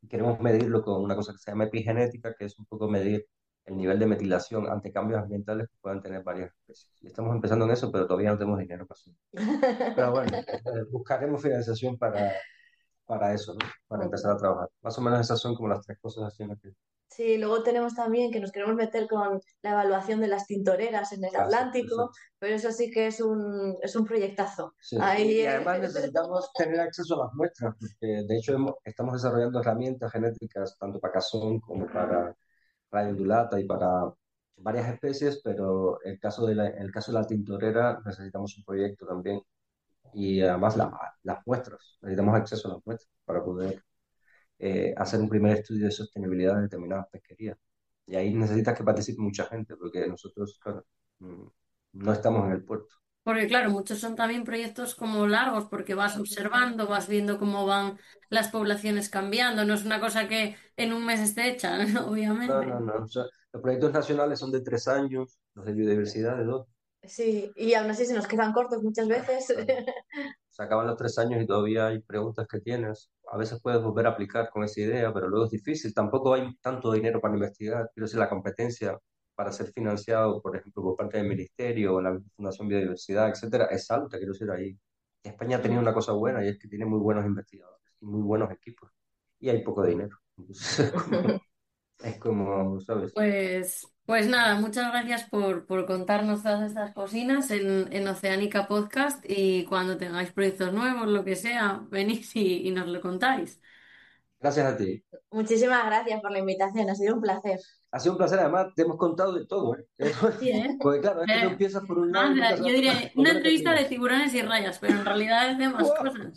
Queremos medirlo con una cosa que se llama epigenética, que es un poco medir el nivel de metilación ante cambios ambientales que puedan tener varias especies. Y estamos empezando en eso, pero todavía no tenemos dinero para hacerlo. Pero bueno, buscaremos financiación para eso, ¿no? Para empezar a trabajar. Más o menos esas son como las tres cosas así en las que... Sí, luego tenemos también que nos queremos meter con la evaluación de las tintoreras en el Atlántico, Eso. pero eso sí que es un proyectazo. Sí. Ahí, Y además necesitamos tener acceso a las muestras, porque de hecho estamos desarrollando herramientas genéticas tanto para cazón como para radio undulata y para varias especies, pero el caso de la tintorera necesitamos un proyecto también y además las muestras, necesitamos acceso a las muestras para poder hacer un primer estudio de sostenibilidad de determinadas pesquerías. Y ahí necesitas que participe mucha gente, porque nosotros, claro, no estamos en el puerto. Porque claro, muchos son también proyectos como largos, porque vas observando, vas viendo cómo van las poblaciones cambiando. No es una cosa que en un mes esté hecha, ¿no? No, Obviamente. no, no. O sea, los proyectos nacionales son de 3 años, los de biodiversidad de 2. sí, y aún así se nos quedan cortos muchas veces. Claro. Se acaban los 3 años y todavía hay preguntas que tienes. A veces puedes volver a aplicar con esa idea, pero luego es difícil. Tampoco hay tanto dinero para investigar. Quiero decir, la competencia para ser financiado, por ejemplo, por parte del Ministerio o la Fundación Biodiversidad, etcétera, es alta. Quiero decir, ahí España ha tenido una cosa buena y es que tiene muy buenos investigadores y muy buenos equipos. Y hay poco dinero. Entonces, ¿sabes? Pues nada, muchas gracias por contarnos todas estas cocinas en Oceánica Podcast y cuando tengáis proyectos nuevos, lo que sea, venís y nos lo contáis. Gracias a ti. Muchísimas gracias por la invitación, ha sido un placer. Ha sido un placer, además te hemos contado de todo, ¿eh? Sí, ¿eh? Porque claro, es que tú empiezas por un lado y nunca Anda, yo sabes diré por una dónde entrevista de terminas. tiburones y rayas, pero en realidad es de más ¡Guau! cosas.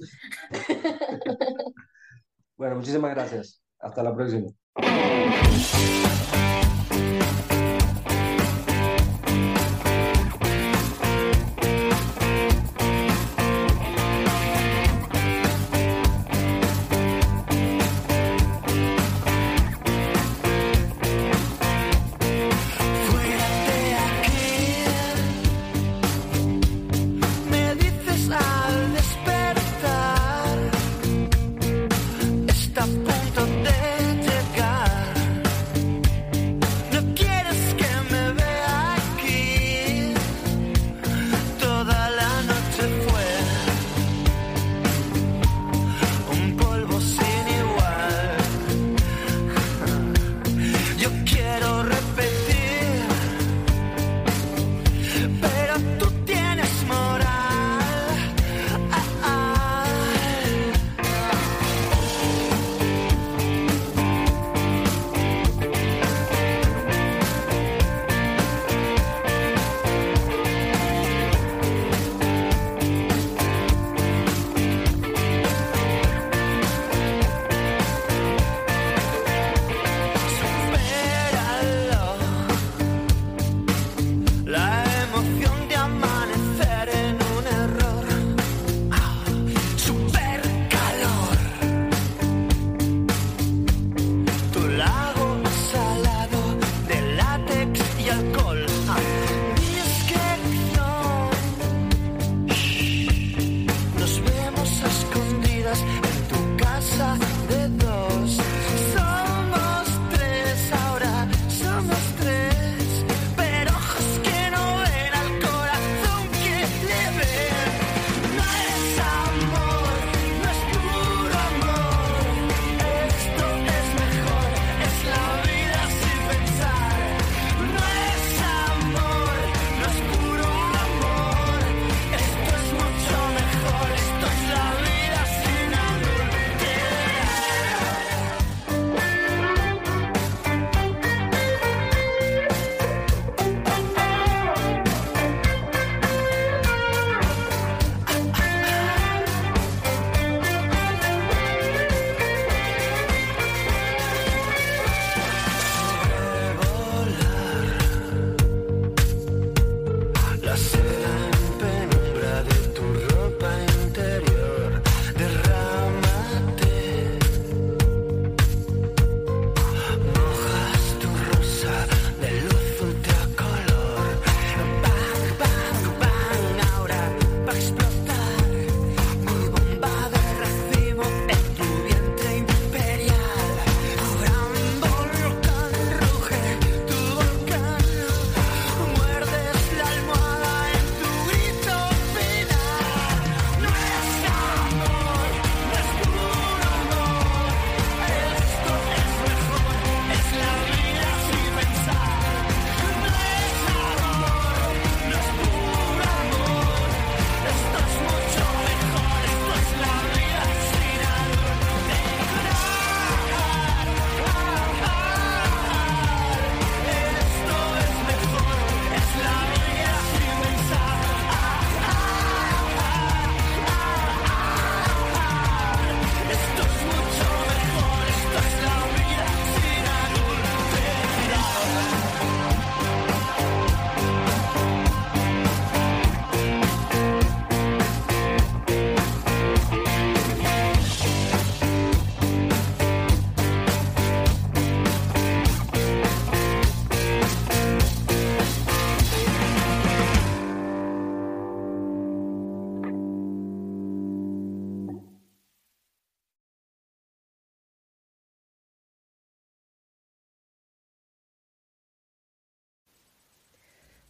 Bueno, muchísimas gracias. Hasta la próxima. Fuera de aquí, me dices al despertar, está a punto de llegar.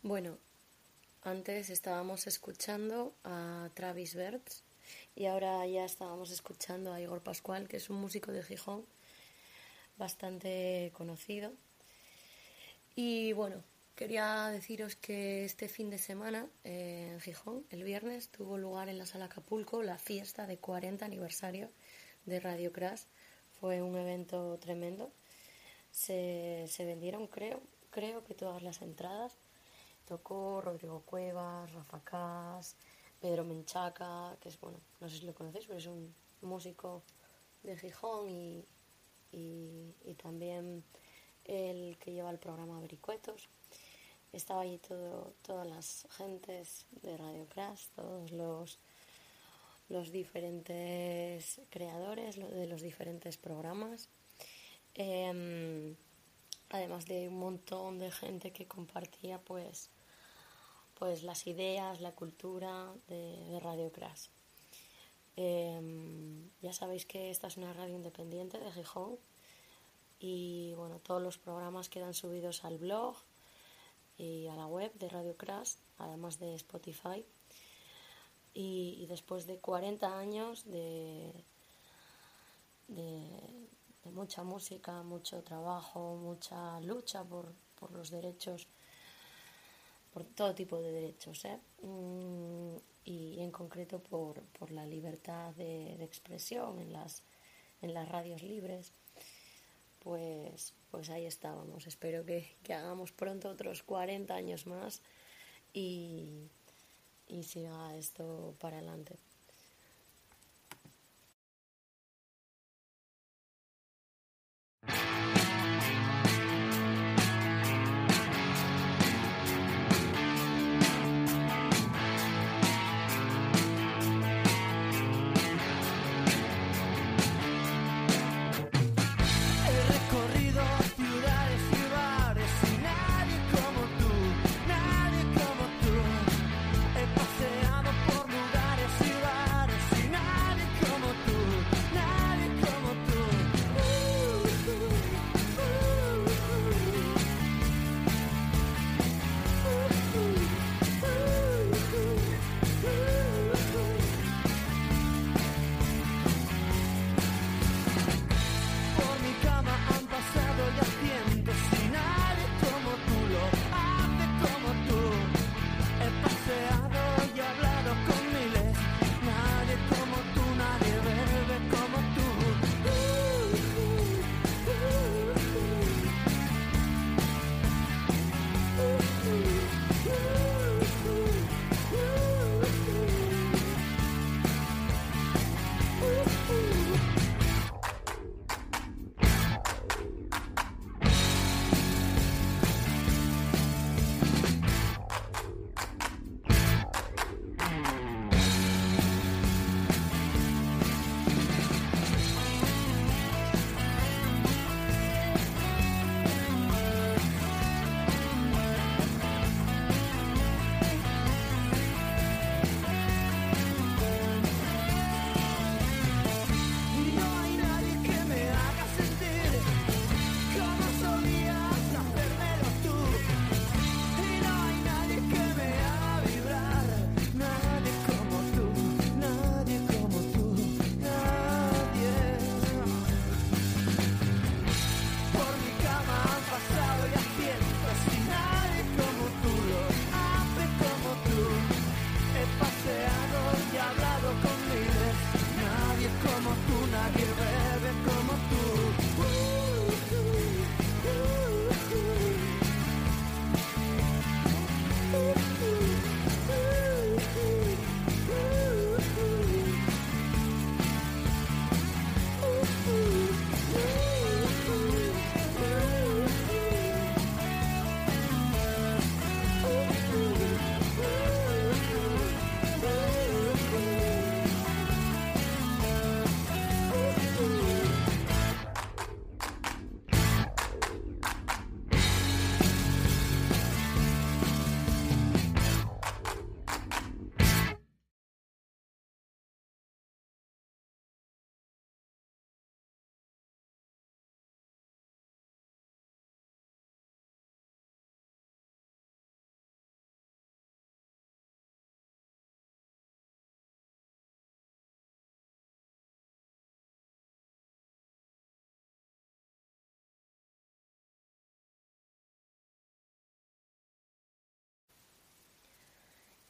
Bueno, antes estábamos escuchando a Travis Bertz y ahora ya estábamos escuchando a Igor Pascual, que es un músico de Gijón bastante conocido. Y bueno, quería deciros que este fin de semana en Gijón, el viernes, tuvo lugar en la Sala Acapulco la fiesta de 40 aniversario de Radio Crash. Fue un evento tremendo. Se vendieron, creo que todas las entradas. Tocó Rodrigo Cuevas, Rafa Cas, Pedro Menchaca, que es, bueno, no sé si lo conocéis, pero es un músico de Gijón y también el que lleva el programa Vericuetos. Estaba allí todas las gentes de Radio Crash, todos los diferentes creadores de los diferentes programas. Además de un montón de gente que compartía pues las ideas, la cultura de Radio Crash. Ya sabéis que esta es una radio independiente de Gijón y bueno, todos los programas quedan subidos al blog y a la web de Radio Crash, además de Spotify. Y después de 40 años de mucha música, mucho trabajo, mucha lucha por los derechos, por todo tipo de derechos, y en concreto por la libertad de expresión en las radios libres, pues ahí estábamos. Espero que hagamos pronto otros 40 años más y siga esto para adelante. Nadie como tú, he paseado por lugares y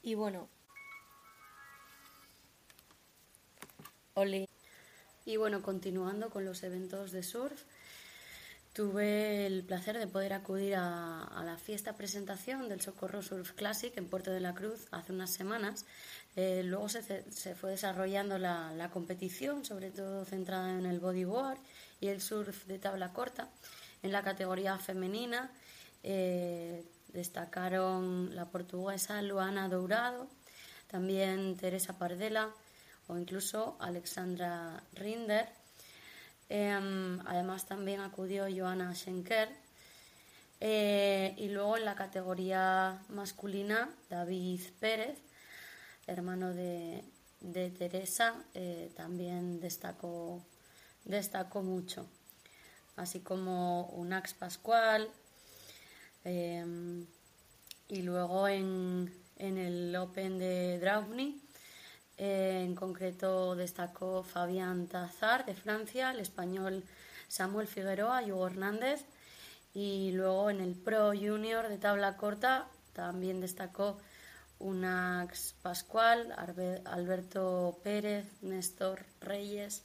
Y bueno, Oli. Y bueno, continuando con los eventos de surf, tuve el placer de poder acudir a la fiesta presentación del Socorro Surf Classic en Puerto de la Cruz hace unas semanas. Luego se fue desarrollando la competición, sobre todo centrada en el bodyboard y el surf de tabla corta. En la categoría femenina destacaron la portuguesa Luana Dourado, también Teresa Pardela o incluso Alexandra Rinder. Además también acudió Joana Schenker. Y luego en la categoría masculina, David Pérez, hermano de Teresa, también destacó mucho. Así como Unax Pascual. Y luego en el Open de Draupni, en concreto destacó Fabián Tazar de Francia, el español Samuel Figueroa y Hugo Hernández. Y luego en el Pro Junior de tabla corta también destacó Unax Pascual, Alberto Pérez, Néstor Reyes.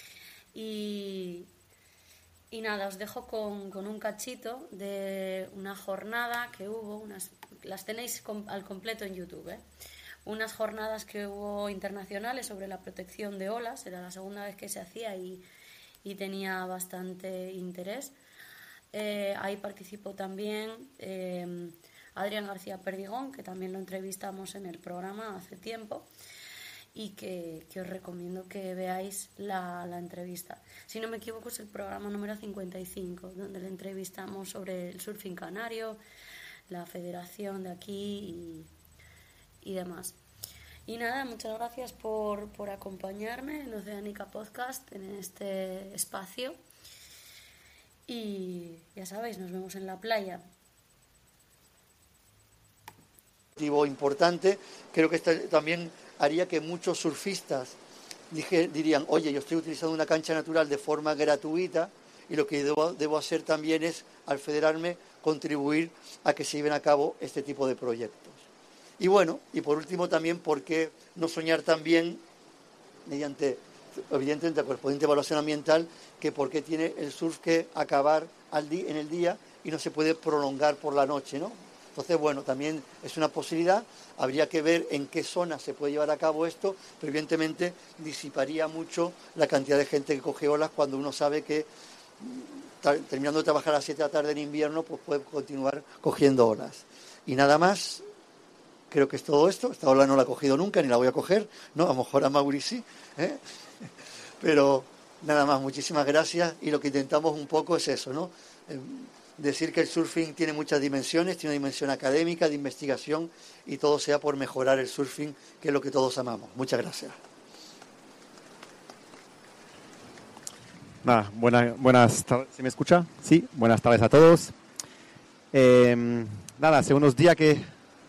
Y nada, os dejo con un cachito de una jornada que hubo, las tenéis al completo en YouTube, unas jornadas que hubo internacionales sobre la protección de olas. Era la segunda vez que se hacía y tenía bastante interés. Ahí participó también Adrián García Perdigón, que también lo entrevistamos en el programa hace tiempo, y que os recomiendo que veáis la entrevista. Si no me equivoco, es el programa número 55, donde le entrevistamos sobre el surfing canario, la federación de aquí y demás. Y nada, muchas gracias por acompañarme en Oceánica Podcast, en este espacio. Y ya sabéis, nos vemos en la playa. Importante, creo que esto también haría que muchos surfistas dirían, oye, yo estoy utilizando una cancha natural de forma gratuita y lo que debo hacer también es, al federarme, contribuir a que se lleven a cabo este tipo de proyectos. Y bueno, y por último también, ¿por qué no soñar también, mediante, evidentemente, la correspondiente evaluación ambiental, que por qué tiene el surf que acabar en el día y no se puede prolongar por la noche, ¿no? Entonces, bueno, también es una posibilidad. Habría que ver en qué zona se puede llevar a cabo esto, pero evidentemente disiparía mucho la cantidad de gente que coge olas cuando uno sabe que terminando de trabajar a las 7 de la tarde en invierno, pues puede continuar cogiendo olas. Y nada más, creo que es todo esto. Esta ola no la he cogido nunca, ni la voy a coger, ¿no? A lo mejor a Mauri sí, pero nada más, muchísimas gracias. Y lo que intentamos un poco es eso, ¿no? Decir que el surfing tiene muchas dimensiones, tiene una dimensión académica, de investigación, y todo sea por mejorar el surfing, que es lo que todos amamos. Muchas gracias. Nada, buenas tardes. ¿Se me escucha? Sí, buenas tardes a todos. Nada, hace unos días que...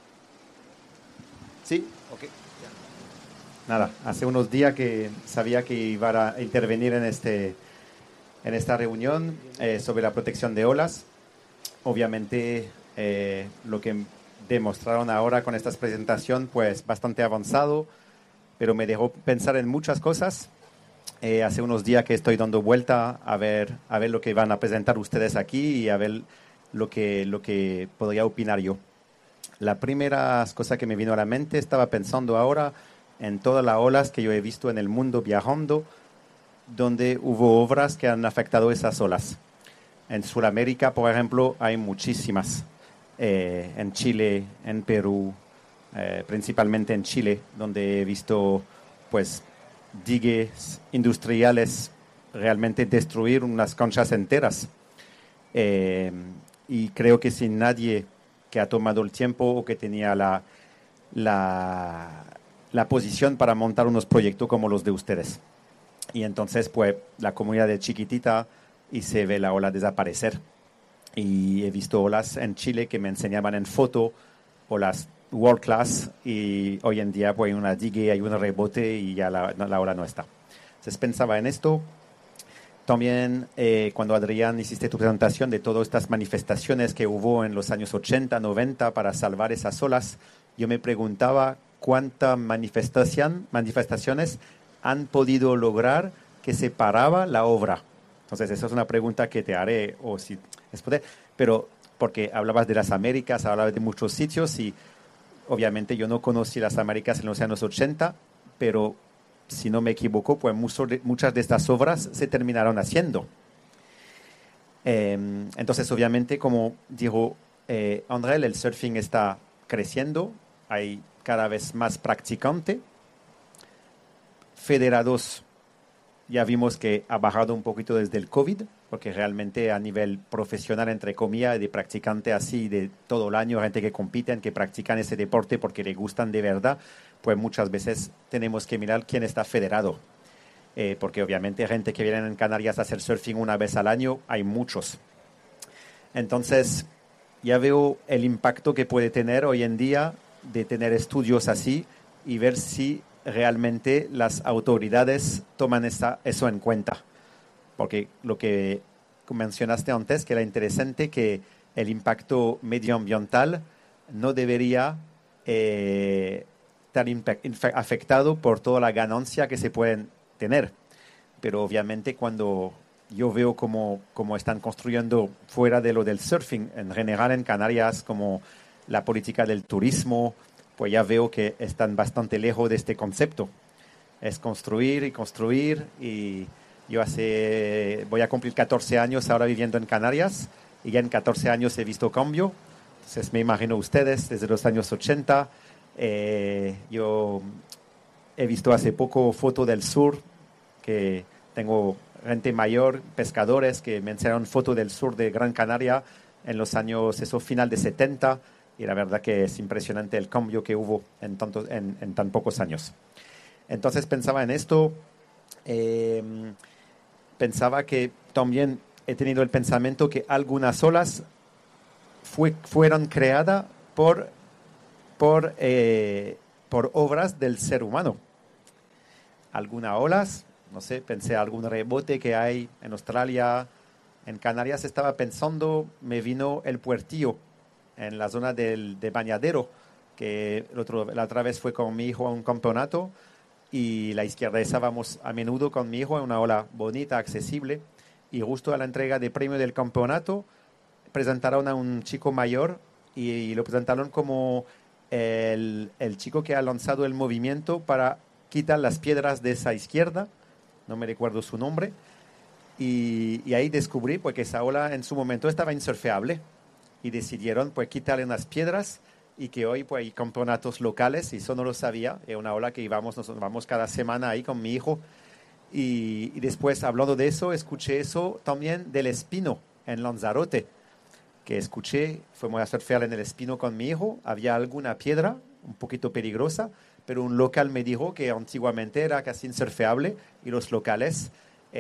Sí, ok. Nada, hace unos días que sabía que iba a intervenir en esta reunión sobre la protección de olas. Obviamente, lo que demostraron ahora con esta presentación, pues bastante avanzado, pero me dejó pensar en muchas cosas. Hace unos días que estoy dando vuelta a ver lo que van a presentar ustedes aquí y a ver lo que podría opinar yo. La primera cosa que me vino a la mente, estaba pensando ahora en todas las olas que yo he visto en el mundo viajando, donde hubo obras que han afectado esas olas. En Sudamérica, por ejemplo, hay muchísimas. En Chile, en Perú, principalmente en Chile, donde he visto pues digues industriales realmente destruir unas conchas enteras. Y creo que sin nadie que ha tomado el tiempo o que tenía la posición para montar unos proyectos como los de ustedes. Y entonces, pues, la comunidad es chiquitita y se ve la ola desaparecer. Y he visto olas en Chile que me enseñaban en foto, olas world class, y hoy en día, pues, hay una digue, hay un rebote y ya la ola no está. Entonces, pensaba en esto. También, cuando Adrián hiciste tu presentación de todas estas manifestaciones que hubo en los años 80, 90 para salvar esas olas, yo me preguntaba cuántas manifestaciones han podido lograr que se paraba la obra. Entonces, esa es una pregunta que te haré, o si es poder, pero porque hablabas de las Américas, hablabas de muchos sitios y obviamente yo no conocí las Américas en los años 80, pero si no me equivoco, pues muchas de estas obras se terminaron haciendo. Entonces, obviamente, como dijo André, el surfing está creciendo, hay cada vez más practicantes. Federados, ya vimos que ha bajado un poquito desde el COVID, porque realmente a nivel profesional, entre comillas, de practicante así de todo el año, gente que compiten, que practican ese deporte porque le gustan de verdad, pues muchas veces tenemos que mirar quién está federado. Porque obviamente gente que viene en Canarias a hacer surfing una vez al año, hay muchos. Entonces, ya veo el impacto que puede tener hoy en día de tener estudios así y ver si realmente las autoridades toman eso en cuenta. Porque lo que mencionaste antes, que era interesante, que el impacto medioambiental no debería estar afectado por toda la ganancia que se pueden tener. Pero obviamente cuando yo veo cómo están construyendo fuera de lo del surfing, en general en Canarias, como la política del turismo, pues ya veo que están bastante lejos de este concepto. Es construir y construir, y yo voy a cumplir 14 años ahora viviendo en Canarias, y ya en 14 años he visto cambio. Entonces me imagino ustedes, desde los años 80, yo he visto hace poco foto del sur, que tengo gente mayor, pescadores, que me enseñaron foto del sur de Gran Canaria en los años, final de 70, y la verdad que es impresionante el cambio que hubo en tan pocos años. Entonces pensaba en esto, pensaba que también he tenido el pensamiento que algunas olas fueron creadas por obras del ser humano. Algunas olas, no sé, pensé algún rebote que hay en Australia, en Canarias estaba pensando, me vino el Puertillo, en la zona de Bañadero, que la otra vez fue con mi hijo a un campeonato, y la izquierda vamos a menudo con mi hijo en una ola bonita, accesible, y justo a la entrega de premio del campeonato presentaron a un chico mayor y lo presentaron como el chico que ha lanzado el movimiento para quitar las piedras de esa izquierda, no me recuerdo su nombre, y ahí descubrí pues, que esa ola en su momento estaba insurfeable, y decidieron pues quitarle unas piedras, y que hoy pues hay campeonatos locales, y eso no lo sabía. Es una ola que nosotros vamos cada semana ahí con mi hijo, y después, hablando de eso, escuché eso también del Espino en Lanzarote, que fuimos a surfear en el Espino con mi hijo, había alguna piedra un poquito peligrosa, pero un local me dijo que antiguamente era casi insurfeable, y los locales,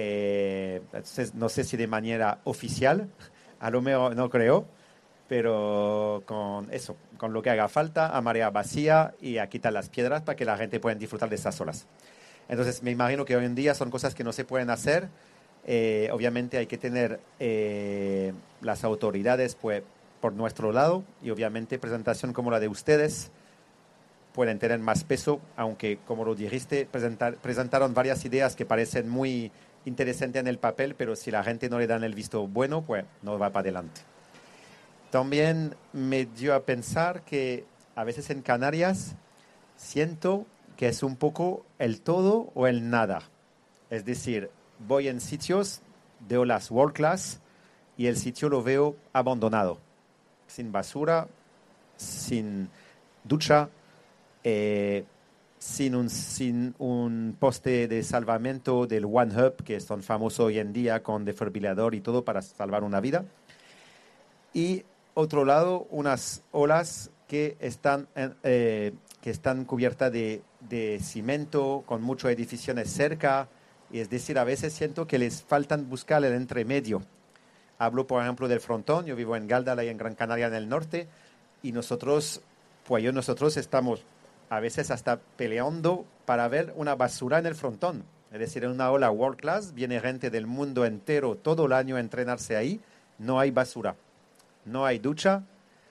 no sé si de manera oficial, a lo mejor no creo, pero con lo que haga falta, a marea vacía y a quitar las piedras para que la gente pueda disfrutar de esas olas. Entonces me imagino que hoy en día son cosas que no se pueden hacer. Obviamente hay que tener las autoridades pues, por nuestro lado, y obviamente presentación como la de ustedes pueden tener más peso, aunque como lo dijiste, presentaron varias ideas que parecen muy interesantes en el papel, pero si la gente no le dan el visto bueno, pues no va para adelante. También me dio a pensar que a veces en Canarias siento que es un poco el todo o el nada. Es decir, voy en sitios de olas world class y el sitio lo veo abandonado, sin basura, sin ducha, sin un poste de salvamento del One Hub, que es tan famoso hoy en día con desfibrilador y todo para salvar una vida. Y otro lado, unas olas que están cubiertas de cemento, con muchas edificaciones cerca, y es decir, a veces siento que les faltan buscar el entremedio. Hablo, por ejemplo, del frontón. Yo vivo en Gáldara y en Gran Canaria en el norte, y nosotros estamos a veces hasta peleando para ver una basura en el frontón. Es decir, en una ola world class viene gente del mundo entero todo el año a entrenarse ahí, no hay basura. No hay ducha,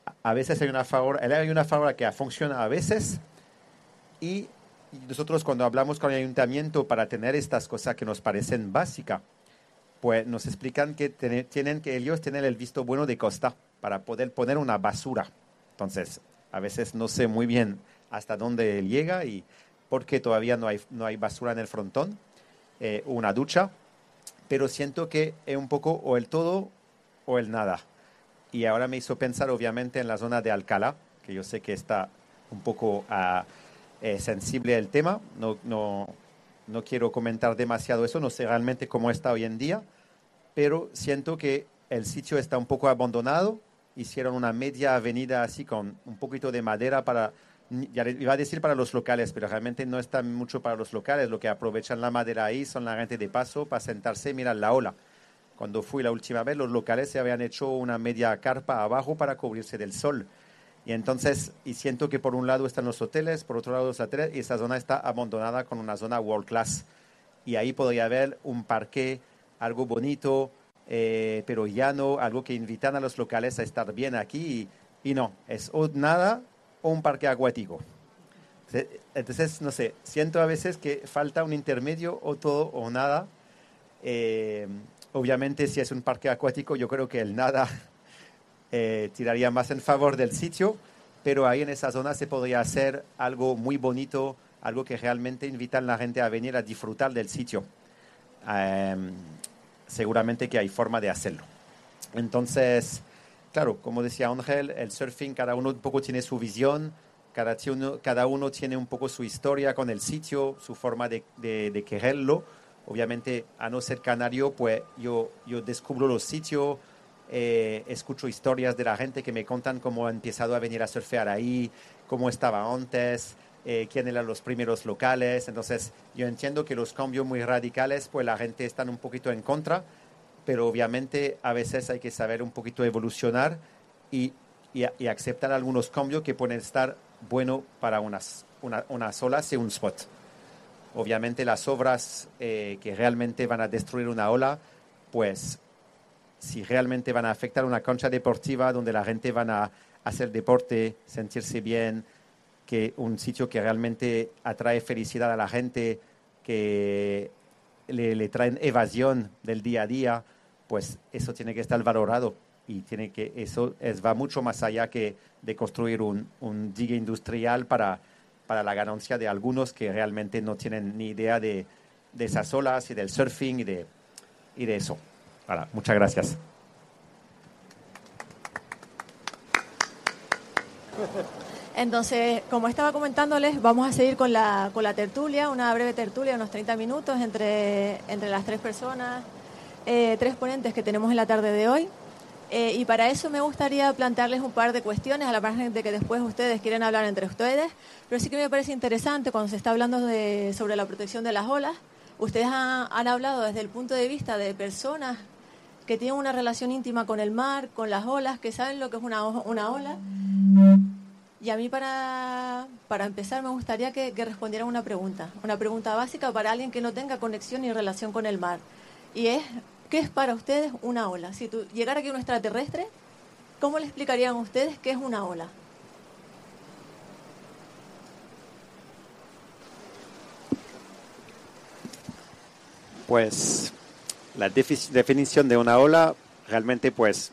a veces hay una farola que funciona a veces y nosotros cuando hablamos con el ayuntamiento para tener estas cosas que nos parecen básicas, pues nos explican que tienen que ellos tener el visto bueno de costa para poder poner una basura. Entonces, a veces no sé muy bien hasta dónde llega y porque todavía no hay basura en el frontón, una ducha, pero siento que es un poco o el todo o el nada. Y ahora me hizo pensar obviamente en la zona de Alcalá, que yo sé que está un poco sensible el tema, no quiero comentar demasiado eso, no sé realmente cómo está hoy en día, pero siento que el sitio está un poco abandonado. Hicieron una media avenida así con un poquito de madera para, ya iba a decir para los locales, pero realmente no está mucho para los locales. Lo que aprovechan la madera ahí son la gente de paso para sentarse y mirar la ola. Cuando fui la última vez, los locales se habían hecho una media carpa abajo para cubrirse del sol. Y entonces, siento que por un lado están los hoteles, por otro lado los hoteles, y esa zona está abandonada con una zona world class. Y ahí podría haber un parque, algo bonito, pero llano, algo que invitan a los locales a estar bien aquí. Y no, es o nada o un parque acuático. Entonces, no sé, siento a veces que falta un intermedio, o todo o nada. Obviamente, si es un parque acuático, yo creo que el nada tiraría más en favor del sitio, pero ahí en esa zona se podría hacer algo muy bonito, algo que realmente invita a la gente a venir a disfrutar del sitio. Seguramente que hay forma de hacerlo. Entonces, claro, como decía Ángel, el surfing, cada uno un poco tiene su visión, cada uno tiene un poco su historia con el sitio, su forma de quererlo. Obviamente, a no ser canario, pues yo descubro los sitios, escucho historias de la gente que me cuentan cómo ha empezado a venir a surfear ahí, cómo estaba antes, quién eran los primeros locales. Entonces, yo entiendo que los cambios muy radicales, pues la gente está un poquito en contra, pero obviamente a veces hay que saber un poquito evolucionar y aceptar algunos cambios que pueden estar bueno para unas olas y un spot. Obviamente las obras que realmente van a destruir una ola, pues si realmente van a afectar una cancha deportiva donde la gente van a hacer deporte, sentirse bien, que un sitio que realmente atrae felicidad a la gente, que le traen evasión del día a día, pues eso tiene que estar valorado y va mucho más allá que de construir un dique industrial para la ganancia de algunos que realmente no tienen ni idea de esas olas y del surfing y de eso. Voilà, muchas gracias. Entonces, como estaba comentándoles, vamos a seguir con la tertulia, una breve tertulia, unos 30 minutos entre las tres personas, tres ponentes que tenemos en la tarde de hoy. Y para eso me gustaría plantearles un par de cuestiones, a la margen de que después ustedes quieren hablar entre ustedes, pero sí que me parece interesante cuando se está hablando sobre la protección de las olas. Ustedes han hablado desde el punto de vista de personas que tienen una relación íntima con el mar, con las olas, que saben lo que es una ola. Y a mí para empezar me gustaría que respondieran una pregunta básica para alguien que no tenga conexión ni relación con el mar. Y es, ¿qué es para ustedes una ola? Si llegara aquí un extraterrestre, ¿cómo le explicarían a ustedes qué es una ola? Pues la definición de una ola realmente, pues,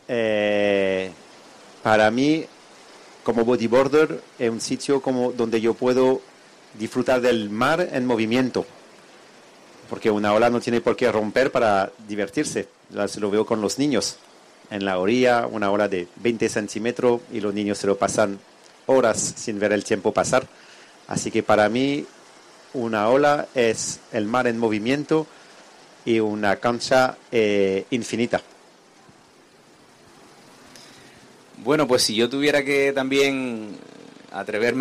para mí, como bodyboarder, es un sitio donde yo puedo disfrutar del mar en movimiento. Porque una ola no tiene por qué romper para divertirse. Se lo veo con los niños. En la orilla, una ola de 20 centímetros y los niños se lo pasan horas sin ver el tiempo pasar. Así que para mí, una ola es el mar en movimiento y una cancha infinita. Bueno, pues si yo tuviera que también atreverme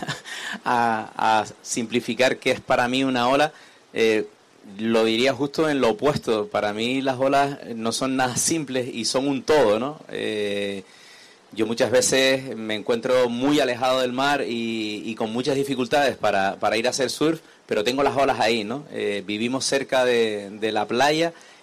a simplificar qué es para mí una ola, lo diría justo en lo opuesto. Para mí las olas no son nada simples y son un todo, ¿no? Yo muchas veces me encuentro muy alejado del mar y con muchas dificultades para ir a hacer surf, pero tengo las olas ahí, ¿no? Vivimos cerca de la playa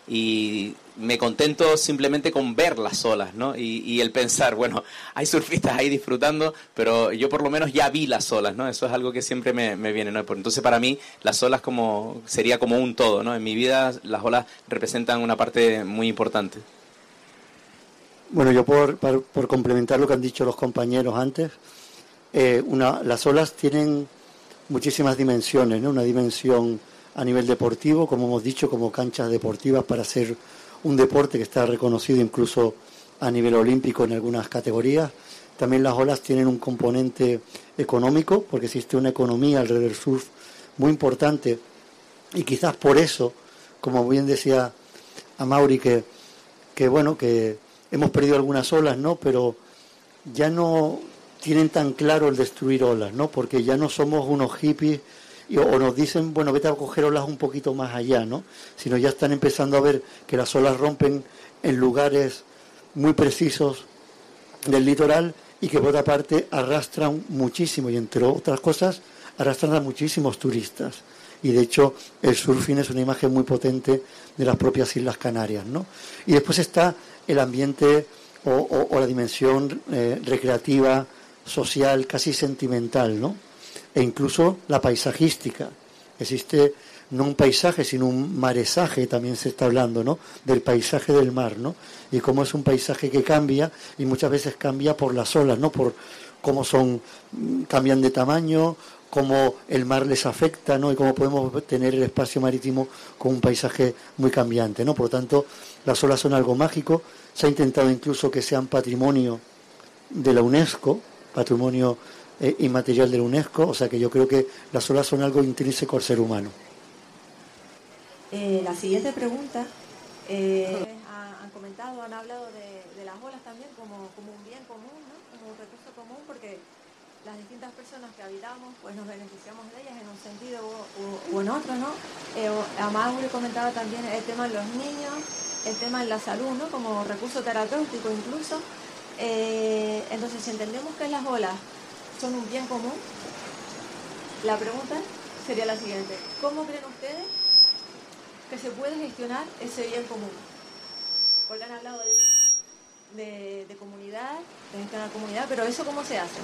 y me contento simplemente con ver las olas, ¿no? Y el pensar, bueno, hay surfistas ahí disfrutando, pero yo por lo menos ya vi las olas, ¿no? Eso es algo que siempre me viene, ¿no? Entonces para mí las olas sería como un todo, ¿no? En mi vida las olas representan una parte muy importante. Bueno, yo por complementar lo que han dicho los compañeros antes, las olas tienen muchísimas dimensiones, ¿no? Una dimensión a nivel deportivo, como hemos dicho, como canchas deportivas para hacer un deporte que está reconocido incluso a nivel olímpico en algunas categorías. También las olas tienen un componente económico, porque existe una economía alrededor del surf muy importante, y quizás por eso, como bien decía Amaury, que bueno, que hemos perdido algunas olas, ¿no? Pero ya no tienen tan claro el destruir olas, ¿no? Porque ya no somos unos hippies o nos dicen, bueno, vete a coger olas un poquito más allá, ¿no? Sino ya están empezando a ver que las olas rompen en lugares muy precisos del litoral y que por otra parte arrastran muchísimo, y entre otras cosas arrastran a muchísimos turistas. Y de hecho el surfing es una imagen muy potente de las propias Islas Canarias, ¿no? Y después está el ambiente o la dimensión recreativa, social, casi sentimental, ¿no? E incluso la paisajística. Existe no un paisaje, sino un maresaje, también se está hablando, ¿no? Del paisaje del mar, ¿no? Y cómo es un paisaje que cambia, y muchas veces cambia por las olas, ¿no? Por cómo cambian de tamaño, cómo el mar les afecta, ¿no? Y cómo podemos tener el espacio marítimo con un paisaje muy cambiante, ¿no? Por lo tanto, las olas son algo mágico. Se ha intentado incluso que sean patrimonio de la UNESCO, patrimonio inmaterial de la UNESCO, o sea que yo creo que las olas son algo intrínseco al ser humano. La siguiente pregunta, han comentado, han hablado de las olas también como un bien común, ¿no? Como un recurso común, porque las distintas personas que habitamos pues nos beneficiamos de ellas en un sentido u en otro, ¿no? Amaury comentaba también el tema de los niños, el tema de la salud, ¿no? Como recurso terapéutico incluso. Entonces, si entendemos que las olas son un bien común, la pregunta sería la siguiente: ¿cómo creen ustedes que se puede gestionar ese bien común? Porque han hablado de comunidad, de gestionar comunidad, pero ¿eso cómo se hace?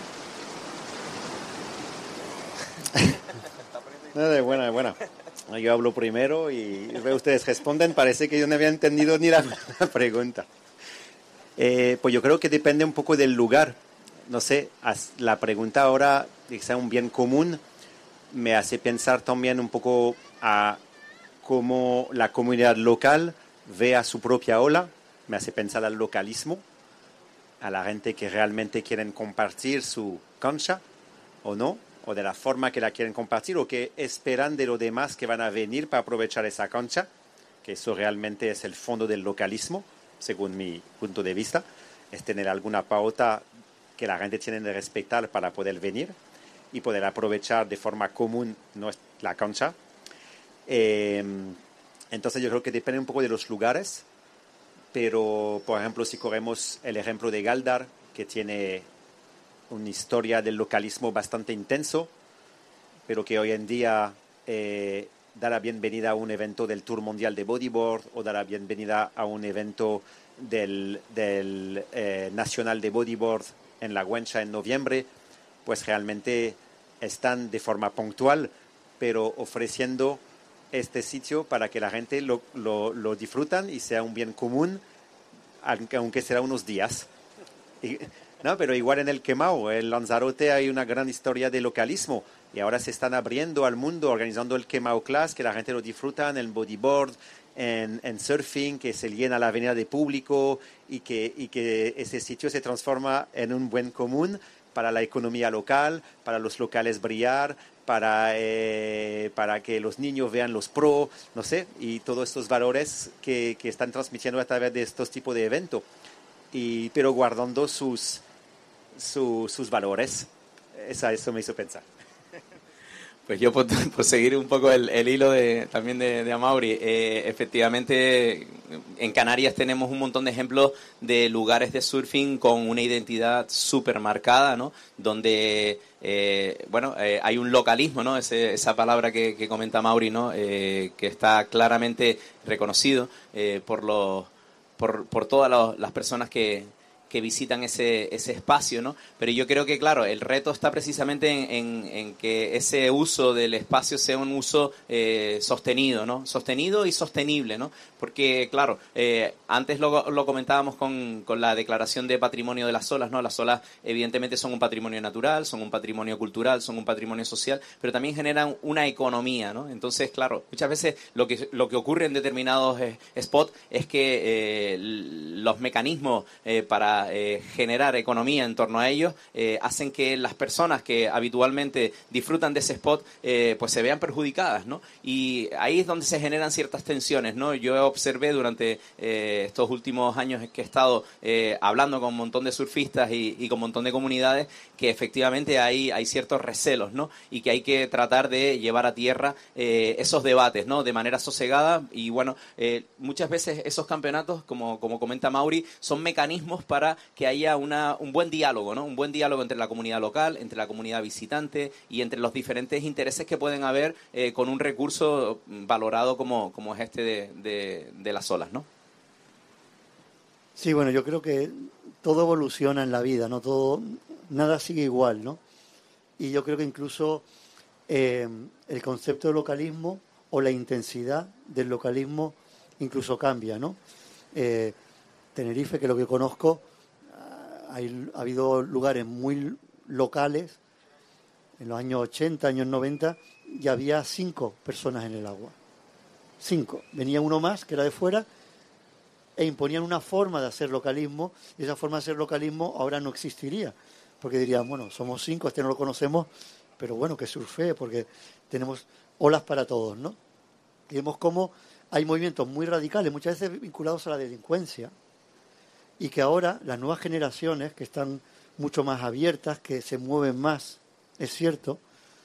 Buena. Yo hablo primero y ustedes responden. Parece que yo no había entendido ni la pregunta. Pues yo creo que depende un poco del lugar. No sé, la pregunta ahora, de que sea un bien común, me hace pensar también un poco a cómo la comunidad local ve a su propia ola. Me hace pensar al localismo, a la gente que realmente quieren compartir su cancha o no, o de la forma que la quieren compartir, o que esperan de los demás que van a venir para aprovechar esa cancha, que eso realmente es el fondo del localismo, según mi punto de vista, es tener alguna pauta que la gente tiene de respetar para poder venir y poder aprovechar de forma común la cancha. Entonces yo creo que depende un poco de los lugares, pero por ejemplo si cogemos el ejemplo de Galdar, que tiene una historia del localismo bastante intenso, pero que hoy en día da la bienvenida a un evento del Tour Mundial de Bodyboard, o da la bienvenida a un evento del Nacional de Bodyboard en La Güencha en noviembre, pues realmente están de forma puntual, pero ofreciendo este sitio para que la gente lo disfrutan y sea un bien común, aunque será unos días. No, pero igual en el Quemao, en Lanzarote hay una gran historia de localismo, y ahora se están abriendo al mundo, organizando el Quemao Class, que la gente lo disfruta en el bodyboard, en surfing, que se llena la avenida de público, y que ese sitio se transforma en un buen común para la economía local, para los locales brillar, para que los niños vean los pro, no sé, y todos estos valores que están transmitiendo a través de estos tipos de eventos, pero guardando sus valores. Eso me hizo pensar. Pues yo por seguir un poco el hilo también de Amaury, efectivamente en Canarias tenemos un montón de ejemplos de lugares de surfing con una identidad súper marcada, ¿no? Donde hay un localismo, ¿no? Esa palabra que comenta Amaury, ¿no? Que está claramente reconocido por todas las personas que visitan ese espacio, ¿no? Pero yo creo que, claro, el reto está precisamente en que ese uso del espacio sea un uso sostenido, ¿no? Sostenido y sostenible, ¿no? Porque, claro, antes lo comentábamos con la declaración de patrimonio de las olas, ¿no? Las olas, evidentemente, son un patrimonio natural, son un patrimonio cultural, son un patrimonio social, pero también generan una economía, ¿no? Entonces, claro, muchas veces lo que ocurre en determinados spots es que los mecanismos para generar economía en torno a ellos hacen que las personas que habitualmente disfrutan de ese spot pues se vean perjudicadas, ¿no? Y ahí es donde se generan ciertas tensiones, ¿no? Yo observé durante estos últimos años que he estado hablando con un montón de surfistas y con un montón de comunidades que efectivamente hay ciertos recelos, ¿no? Y que hay que tratar de llevar a tierra esos debates, ¿no? De manera sosegada y bueno, muchas veces esos campeonatos, como comenta Amaury, son mecanismos para que haya un buen diálogo, ¿no? Un buen diálogo entre la comunidad local, entre la comunidad visitante y entre los diferentes intereses que pueden haber con un recurso valorado como es este de las olas, ¿no? Sí, bueno, yo creo que todo evoluciona en la vida, ¿no? Nada sigue igual, ¿no? Y yo creo que incluso el concepto de localismo o la intensidad del localismo incluso cambia, ¿no? Tenerife, que es lo que conozco, ha habido lugares muy locales, en los años 80, años 90, y había 5 personas en el agua. 5. Venía uno más, que era de fuera, e imponían una forma de hacer localismo, y esa forma de hacer localismo ahora no existiría, porque dirían, bueno, somos 5, no lo conocemos, pero bueno, que surfee, porque tenemos olas para todos, ¿no? Y vemos cómo hay movimientos muy radicales, muchas veces vinculados a la delincuencia, y que ahora las nuevas generaciones, que están mucho más abiertas, que se mueven más, es cierto,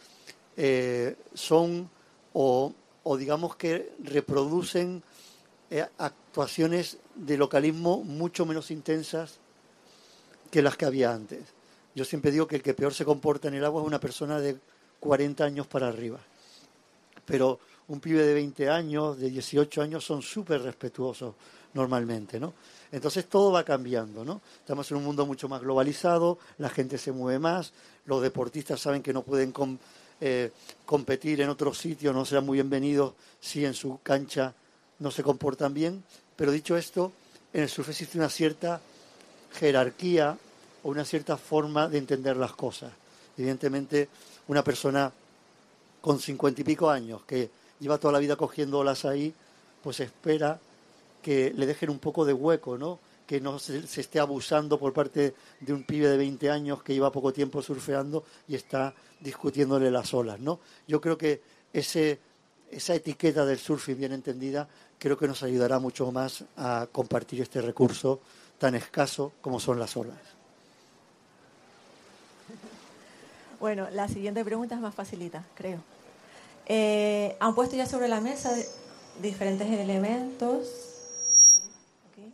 son o digamos que reproducen actuaciones de localismo mucho menos intensas que las que había antes. Yo siempre digo que el que peor se comporta en el agua es una persona de 40 años para arriba. Pero un pibe de 20 años, de 18 años, son súper respetuosos normalmente, ¿no? Entonces todo va cambiando, ¿no? Estamos en un mundo mucho más globalizado, la gente se mueve más, los deportistas saben que no pueden competir en otros sitios, no serán muy bienvenidos si en su cancha no se comportan bien. Pero dicho esto, en el surf existe una cierta jerarquía o una cierta forma de entender las cosas. Evidentemente, una persona con 50 y pico años que lleva toda la vida cogiendo olas ahí, pues espera que le dejen un poco de hueco, ¿no? Que no se esté abusando por parte de un pibe de 20 años que lleva poco tiempo surfeando y está discutiéndole las olas, ¿no? Yo creo que esa etiqueta del surfing bien entendida creo que nos ayudará mucho más a compartir este recurso tan escaso como son las olas. Bueno, la siguiente pregunta es más facilita, creo. Han puesto ya sobre la mesa diferentes elementos. Okay.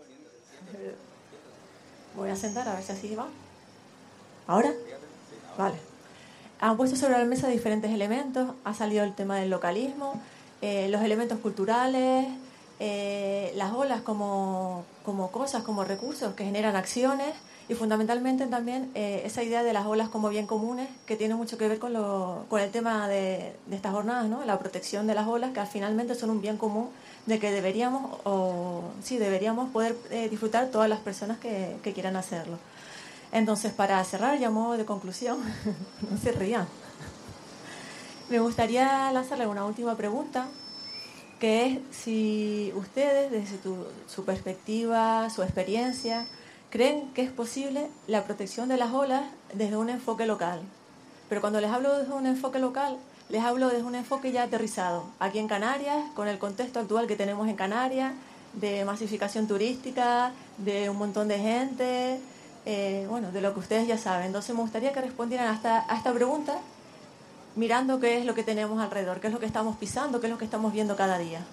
Voy a sentar a ver si así va. ¿Ahora? Vale. Han puesto sobre la mesa diferentes elementos. Ha salido el tema del localismo, los elementos culturales, las olas como cosas, como recursos que generan acciones. Y fundamentalmente también esa idea de las olas como bien comunes, que tiene mucho que ver con el tema de estas jornadas, ¿no? La protección de las olas, que finalmente son un bien común de que deberíamos poder disfrutar todas las personas que quieran hacerlo. Entonces, para cerrar, ya a modo de conclusión, no se rían, me gustaría lanzarle una última pregunta, que es si ustedes, desde su perspectiva, su experiencia, creen que es posible la protección de las olas desde un enfoque local. Pero cuando les hablo desde un enfoque local, les hablo desde un enfoque ya aterrizado. Aquí en Canarias, con el contexto actual que tenemos en Canarias, de masificación turística, de un montón de gente, de lo que ustedes ya saben. Entonces me gustaría que respondieran a esta pregunta mirando qué es lo que tenemos alrededor, qué es lo que estamos pisando, qué es lo que estamos viendo cada día.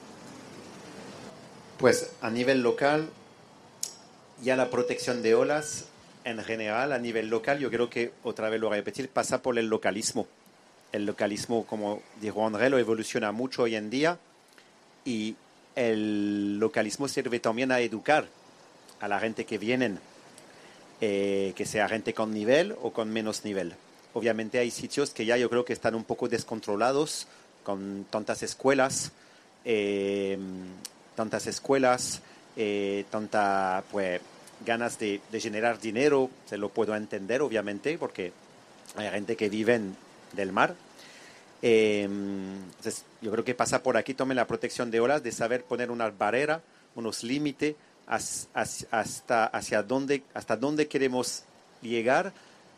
Pues a nivel local, ya la protección de olas, en general, a nivel local, yo creo que, otra vez lo voy a repetir, pasa por el localismo. El localismo, como dijo André, lo evoluciona mucho hoy en día y el localismo sirve también a educar a la gente que vienen, que sea gente con nivel o con menos nivel. Obviamente hay sitios que ya yo creo que están un poco descontrolados, con tantas escuelas, pues, ganas de generar dinero. Se lo puedo entender, obviamente, porque hay gente que vive del mar. Entonces, yo creo que pasa por aquí también la protección de olas, de saber poner unas barreras, unos límites hasta dónde queremos llegar,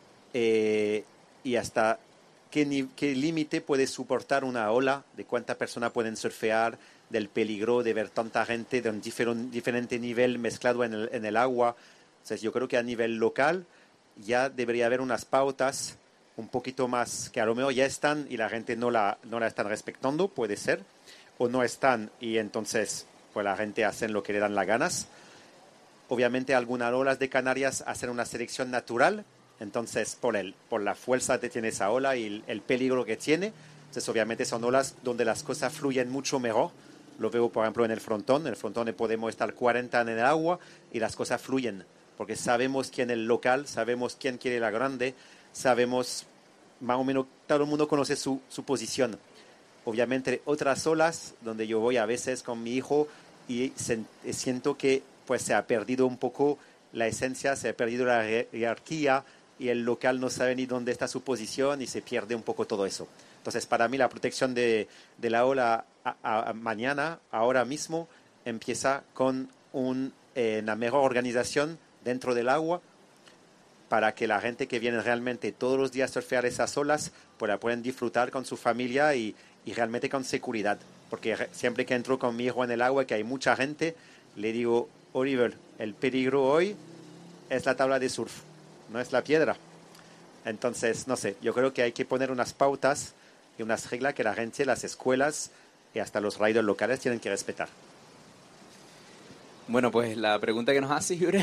y hasta qué límite puede soportar una ola, de cuántas personas pueden surfear, del peligro de ver tanta gente de un diferente nivel mezclado en el agua. Entonces, yo creo que a nivel local ya debería haber unas pautas un poquito más, que a lo mejor ya están y la gente no la están respetando, puede ser, o no están y entonces pues la gente hace lo que le dan las ganas. Obviamente algunas olas de Canarias hacen una selección natural, entonces por la fuerza que tiene esa ola y el peligro que tiene, entonces obviamente son olas donde las cosas fluyen mucho mejor. Lo veo, por ejemplo, en el frontón podemos estar 40 en el agua y las cosas fluyen, porque sabemos quién es el local, sabemos quién quiere la grande, sabemos más o menos, todo el mundo conoce su posición. Obviamente otras olas donde yo voy a veces con mi hijo y siento que pues se ha perdido un poco la esencia, se ha perdido la jerarquía y el local no sabe ni dónde está su posición y se pierde un poco todo eso. Entonces, para mí la protección de la ola mañana, ahora mismo, empieza con una mejor organización dentro del agua, para que la gente que viene realmente todos los días a surfear esas olas pues la pueden disfrutar con su familia y realmente con seguridad. Porque siempre que entro con mi hijo en el agua, que hay mucha gente, le digo, Oliver, el peligro hoy es la tabla de surf, no es la piedra. Entonces, no sé, yo creo que hay que poner unas pautas y unas reglas que la gente, las escuelas y hasta los riders locales tienen que respetar. Bueno, pues la pregunta que nos hace Juren,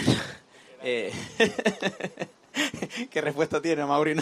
¿qué respuesta tiene, Maurino?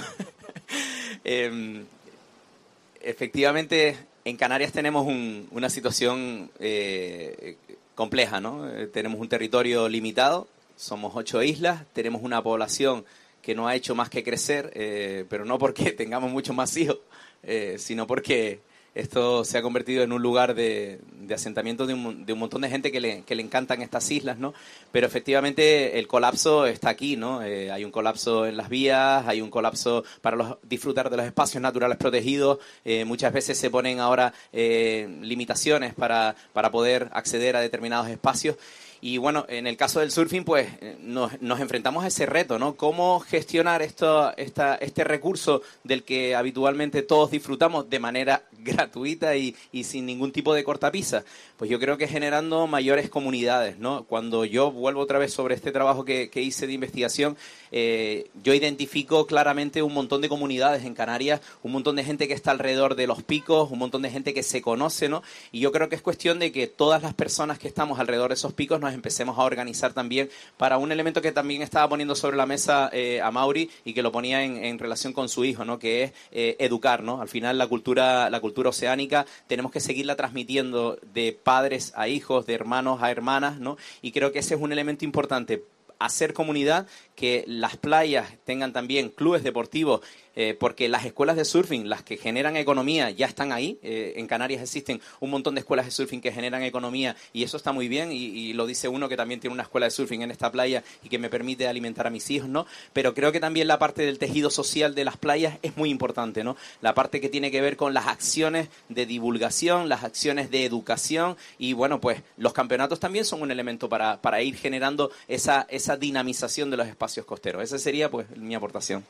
Efectivamente, en Canarias tenemos una situación compleja, ¿no? Tenemos un territorio limitado, somos 8 islas, tenemos una población que no ha hecho más que crecer, pero no porque tengamos muchos más hijos, sino porque esto se ha convertido en un lugar de asentamiento de un montón de gente que le encantan estas islas, ¿no? Pero efectivamente el colapso está aquí, ¿no? Hay un colapso en las vías, hay un colapso para disfrutar de los espacios naturales protegidos. Muchas veces se ponen ahora limitaciones para poder acceder a determinados espacios. Y bueno, en el caso del surfing, pues nos enfrentamos a ese reto, ¿no? ¿Cómo gestionar este recurso del que habitualmente todos disfrutamos de manera gratuita y sin ningún tipo de cortapisa? Pues yo creo que generando mayores comunidades, ¿no? Cuando yo vuelvo otra vez sobre este trabajo que hice de investigación, yo identifico claramente un montón de comunidades en Canarias, un montón de gente que está alrededor de los picos, un montón de gente que se conoce, ¿no? Y yo creo que es cuestión de que todas las personas que estamos alrededor de esos picos nos empecemos a organizar también para un elemento que también estaba poniendo sobre la mesa a Mauri y que lo ponía en relación con su hijo, ¿no? Que es educar, ¿no? Al final la cultura oceánica tenemos que seguirla transmitiendo de padres a hijos, de hermanos a hermanas, ¿no? Y creo que ese es un elemento importante, hacer comunidad, que las playas tengan también clubes deportivos, porque las escuelas de surfing, las que generan economía, ya están ahí. En Canarias existen un montón de escuelas de surfing que generan economía y eso está muy bien, y lo dice uno que también tiene una escuela de surfing en esta playa y que me permite alimentar a mis hijos, ¿no? Pero creo que también la parte del tejido social de las playas es muy importante, ¿no? La parte que tiene que ver con las acciones de divulgación, las acciones de educación, y bueno, pues los campeonatos también son un elemento para ir generando esa dinamización de los espacios costeros. Esa sería pues mi aportación.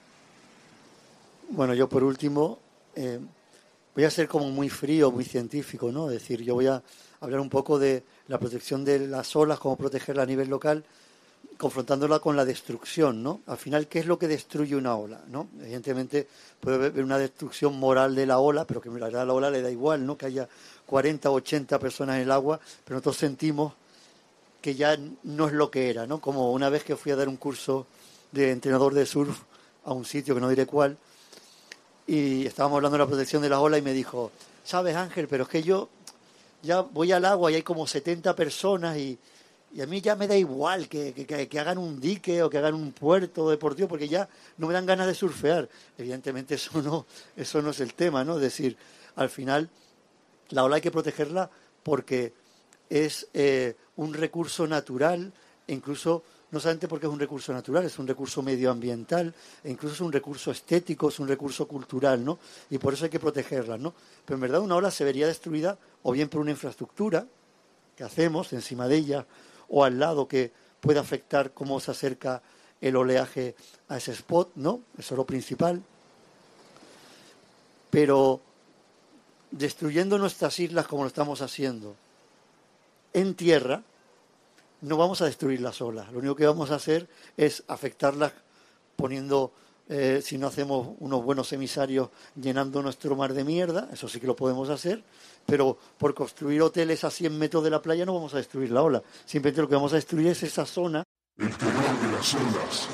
Bueno, yo por último voy a ser como muy frío, muy científico, ¿no? Es decir, yo voy a hablar un poco de la protección de las olas, cómo protegerla a nivel local, confrontándola con la destrucción, ¿no? Al final, ¿qué es lo que destruye una ola, ¿no? Evidentemente puede haber una destrucción moral de la ola, pero que en realidad a la ola le da igual, ¿no? Que haya 40 o 80 personas en el agua, pero nosotros sentimos que ya no es lo que era, ¿no? Como una vez que fui a dar un curso de entrenador de surf a un sitio que no diré cuál, y estábamos hablando de la protección de las olas y me dijo, ¿sabes, Ángel? Pero es que yo ya voy al agua y hay como 70 personas y a mí ya me da igual que hagan un dique o que hagan un puerto deportivo porque ya no me dan ganas de surfear. Evidentemente eso no es el tema, ¿no? Es decir, al final la ola hay que protegerla porque es un recurso natural e incluso no solamente porque es un recurso natural, es un recurso medioambiental e incluso es un recurso estético, es un recurso cultural, ¿no? Y por eso hay que protegerla, ¿no? Pero en verdad una ola se vería destruida o bien por una infraestructura que hacemos encima de ella o al lado que puede afectar cómo se acerca el oleaje a ese spot, ¿no? Eso es lo principal. Pero destruyendo nuestras islas como lo estamos haciendo en tierra, no vamos a destruir las olas. Lo único que vamos a hacer es afectarlas poniendo, si no hacemos unos buenos emisarios, llenando nuestro mar de mierda. Eso sí que lo podemos hacer. Pero por construir hoteles a 100 metros de la playa no vamos a destruir la ola. Simplemente lo que vamos a destruir es esa zona. El terror de las olas.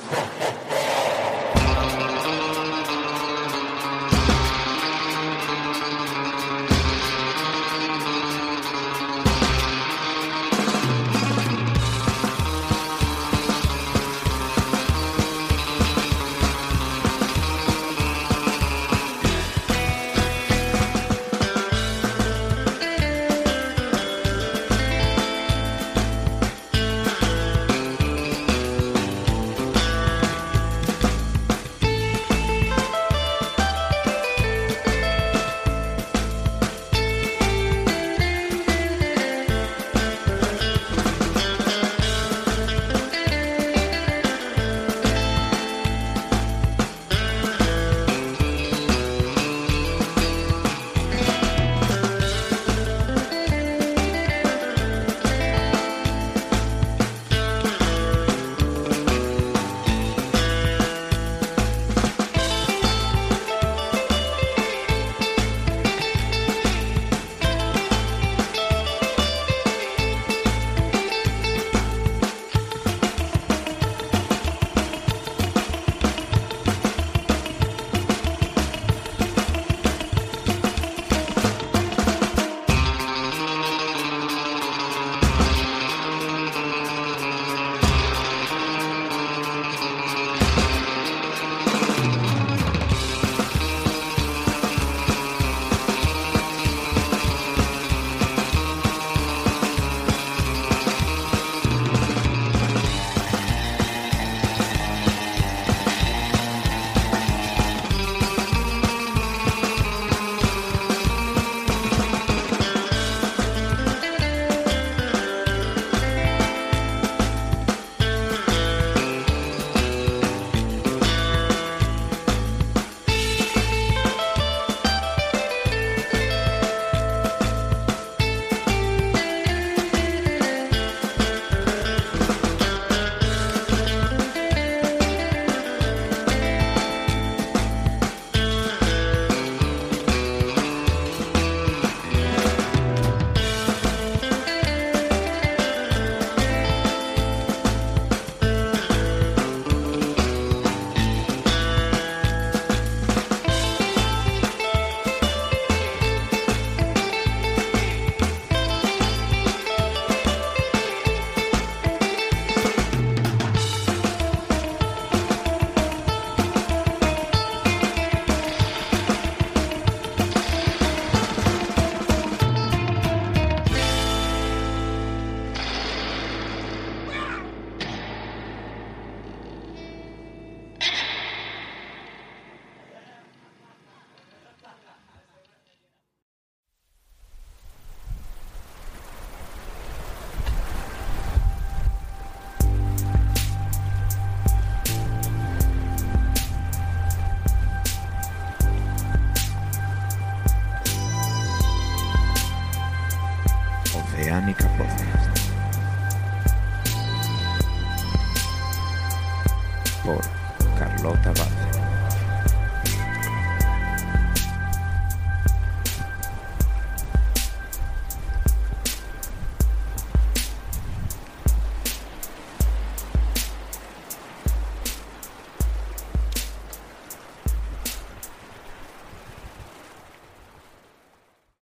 Oceánica Podcast. por Carlota Vázquez.